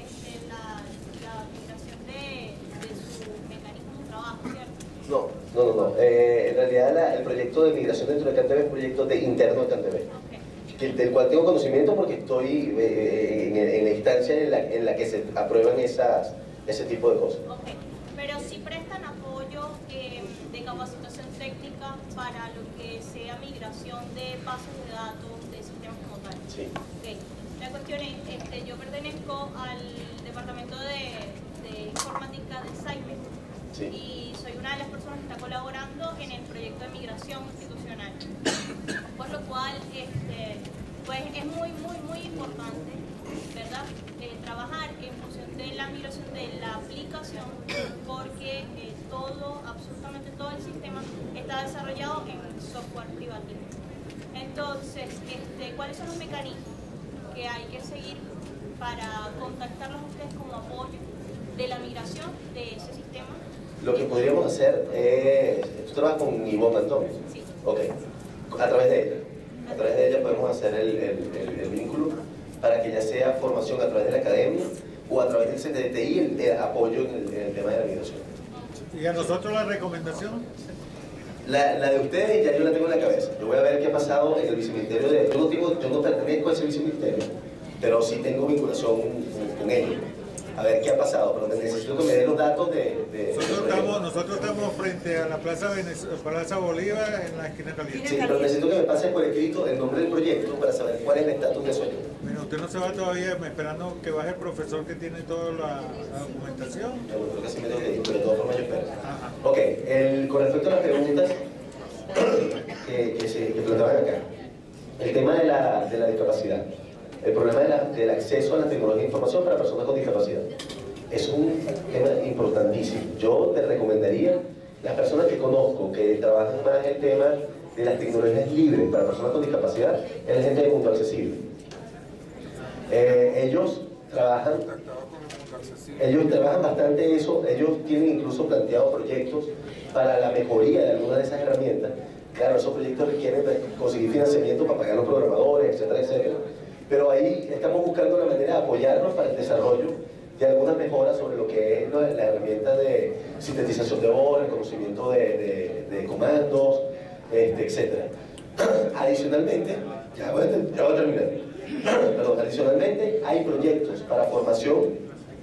la migración de su mecanismo de trabajo, ¿cierto? No. En realidad el proyecto de migración dentro de CanTV es un proyecto interno de CanTV. Okay. Del cual tengo conocimiento porque estoy en la instancia en la que se aprueban ese tipo de cosas. Okay. Pero si prestan apoyo de capacitación técnica para lo que sea migración de bases de datos, de sistemas como tal. Sí. Okay. La cuestión es, yo pertenezco al departamento de informática de CIME. Sí. Y soy una de las personas que está colaborando en el proyecto de migración institucional. Por lo cual, pues es muy importante, ¿verdad? Trabajar en función de la migración de la aplicación, porque absolutamente todo el sistema está desarrollado en software privativo. Entonces, ¿cuáles son los mecanismos que hay que seguir para contactarlos a ustedes como apoyo de la migración de ese sistema? Lo que podríamos hacer es, tú trabajas con Ivonne Antón. Sí. Ok, a través de ella podemos hacer el vínculo para que ya sea formación a través de la academia o a través del CTTI el apoyo en el tema de la migración. ¿Y a nosotros la recomendación? La de ustedes ya yo la tengo en la cabeza. Yo voy a ver qué ha pasado en el viceministerio yo no pertenezco a ese viceministerio, pero sí tengo vinculación con ellos. A ver qué ha pasado, pero necesito que me den los datos nosotros estamos frente a la Plaza Bolívar en la esquina caliente. Sí, pero necesito que me pasen por escrito el nombre del proyecto para saber cuál es el estatus de eso. Bueno, usted no se va todavía esperando que baje el profesor que tiene toda la documentación. Yo creo que sí me tengo que ir, pero de todas formas yo espero. Ok, con respecto a las preguntas que planteaban acá, el tema de la discapacidad. El problema del acceso a la tecnología de información para personas con discapacidad es un tema importantísimo. Yo te recomendaría, las personas que conozco que trabajan más el tema de las tecnologías libres para personas con discapacidad, es la gente de Mundo Accesible. Ellos trabajan bastante eso, ellos tienen incluso planteado proyectos para la mejoría de algunas de esas herramientas. Claro, esos proyectos requieren conseguir financiamiento para pagar los programadores, etcétera, etcétera. Pero ahí estamos buscando una manera de apoyarnos para el desarrollo de algunas mejoras sobre lo que es la herramienta de sintetización de voz, el conocimiento de comandos, etc. Adicionalmente, ya voy a terminar. Perdón, adicionalmente hay proyectos para formación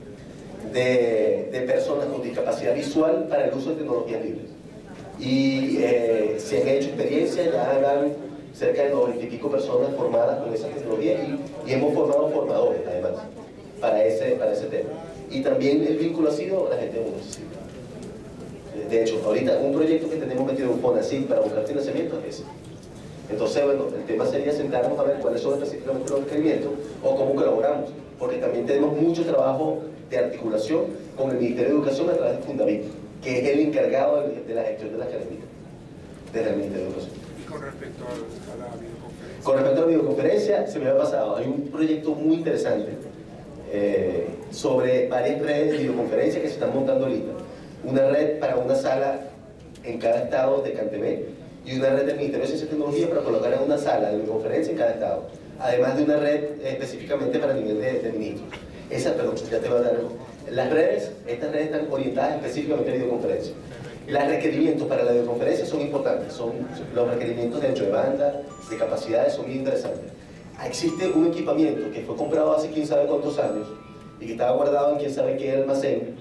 de personas con discapacidad visual para el uso de tecnologías libres. Y se han hecho experiencias, ya han cerca de 90 y pico personas formadas con esa tecnología y hemos formado formadores además para ese tema. Y también el vínculo ha sido la gente muy accesible. De hecho, ahorita un proyecto que tenemos metido en FONACYT para buscar financiamiento es ese. Entonces, bueno, el tema sería sentarnos a ver cuáles son específicamente los requerimientos o cómo colaboramos, porque también tenemos mucho trabajo de articulación con el Ministerio de Educación a través de Fundamit, que es el encargado de la gestión de las academias desde el Ministerio de Educación. Y con respecto a la videoconferencia. Con respecto a la videoconferencia, se me ha pasado, hay un proyecto muy interesante sobre varias redes de videoconferencia que se están montando ahorita. Una red para una sala en cada estado de Cantebé y una red del Ministerio de Ciencia y Tecnología para colocar en una sala de videoconferencia en cada estado, además de una red específicamente para el nivel de ministros. Perdón, ya te voy a dar las redes, estas redes están orientadas específicamente a videoconferencia. Los requerimientos para la videoconferencia son importantes, son los requerimientos de ancho de banda, de capacidades, son muy interesantes. Existe un equipamiento que fue comprado hace quién sabe cuántos años y que estaba guardado en quién sabe qué almacén,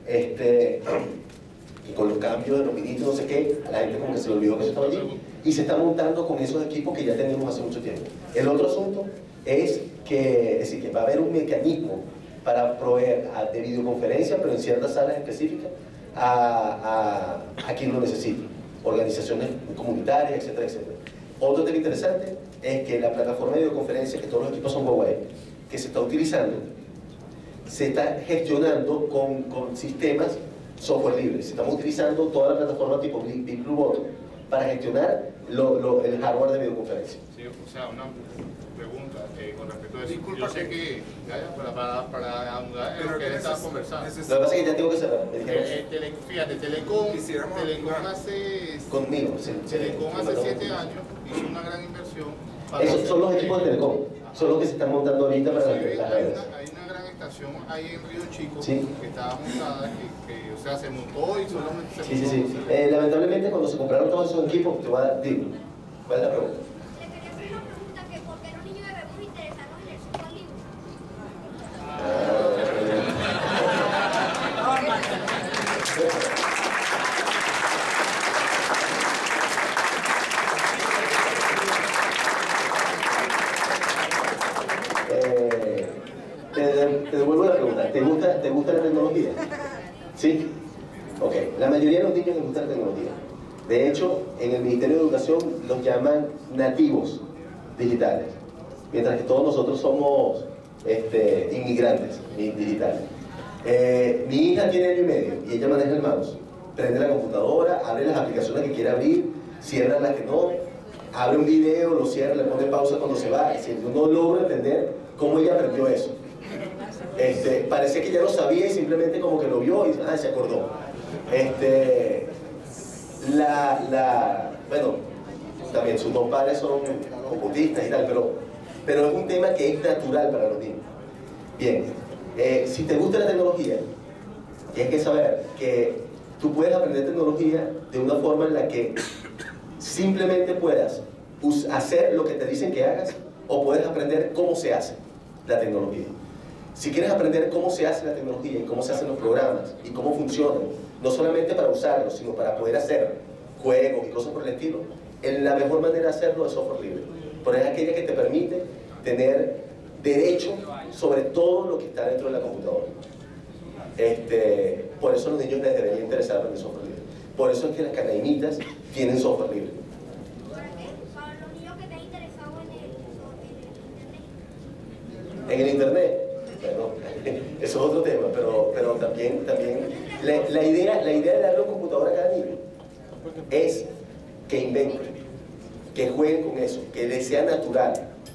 y con los cambios de los ministros, no sé qué, a la gente como que se le olvidó que eso estaba allí y se está montando con esos equipos que ya tenemos hace mucho tiempo. El otro asunto es que va a haber un mecanismo para proveer de videoconferencia, pero en ciertas salas específicas, a quien lo necesite, organizaciones comunitarias, etcétera, etcétera. Otro tema interesante es que la plataforma de videoconferencia, que todos los equipos son Huawei, que se está utilizando, se está gestionando con sistemas software libres. Estamos utilizando toda la plataforma tipo Big Blue Bottom para gestionar el hardware de videoconferencia. Sí, o sea, una pregunta con respecto a eso. Disculpa, yo sé que para anudar en lo que estaba conversando. Lo que pasa es que ya tengo que cerrar. Fíjate, Telecom hace... Conmigo, sí. Telecom hace 7 años hizo una gran inversión. Esos son los equipos de Telecom. Son los que se están montando ahorita para las redes. Hay una gran estación ahí en Río Chico, sí, que estaba montada, o sea, se montó y solamente se montó. Sí. Lamentablemente cuando se compraron todos esos equipos, te voy a dar, digo, ¿cuál es la pregunta? Le quería hacer una pregunta, que ¿por qué los niños debemos interesarnos en el software libre? Te devuelvo la pregunta. ¿Te gusta la tecnología? ¿Sí? Ok. La mayoría de los niños les gusta la tecnología. De hecho, en el Ministerio de Educación los llaman nativos digitales, mientras que todos nosotros somos inmigrantes digitales. Mi hija tiene 1 año y medio y ella maneja el mouse. Prende la computadora, abre las aplicaciones que quiere abrir, cierra las que no, abre un video, lo cierra, le pone pausa cuando se va. Si yo no logro entender cómo ella aprendió eso. Parece que ya lo sabía y simplemente como que lo vio y se acordó. Bueno, también sus 2 padres son computistas y tal, pero es un tema que es natural para los niños. Bien, si te gusta la tecnología, tienes que saber que tú puedes aprender tecnología de una forma en la que simplemente puedas hacer lo que te dicen que hagas, o puedes aprender cómo se hace la tecnología. Si quieres aprender cómo se hace la tecnología y cómo se hacen los programas y cómo funcionan, no solamente para usarlos, sino para poder hacer juegos y cosas por el estilo, la mejor manera de hacerlo es software libre, porque es aquella que te permite tener derecho sobre todo lo que está dentro de la computadora. Por eso a los niños les debería interesar aprender software libre. Por eso es que las canaimitas tienen software libre. Para los niños que estén interesados En el internet, bueno, eso es otro tema, pero también la idea de darle un computador a cada niño es que inventen, que jueguen con eso, que les sea natural,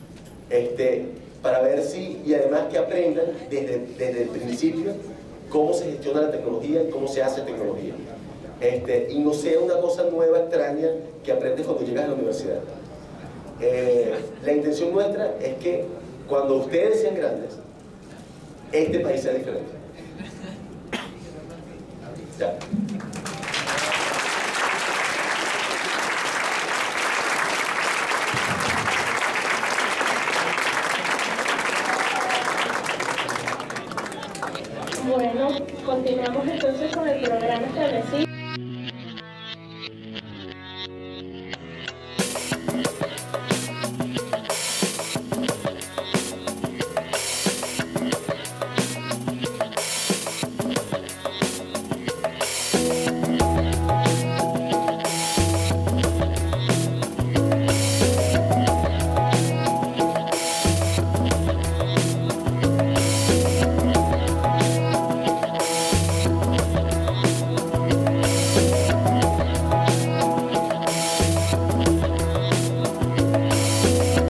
para ver si, y además que aprendan desde el principio cómo se gestiona la tecnología y cómo se hace tecnología, y no sea una cosa nueva, extraña, que aprendes cuando llegas a la universidad. La intención nuestra es que cuando ustedes sean grandes, este país sea diferente. Ya. Bueno. Continuamos entonces con el programa establecido.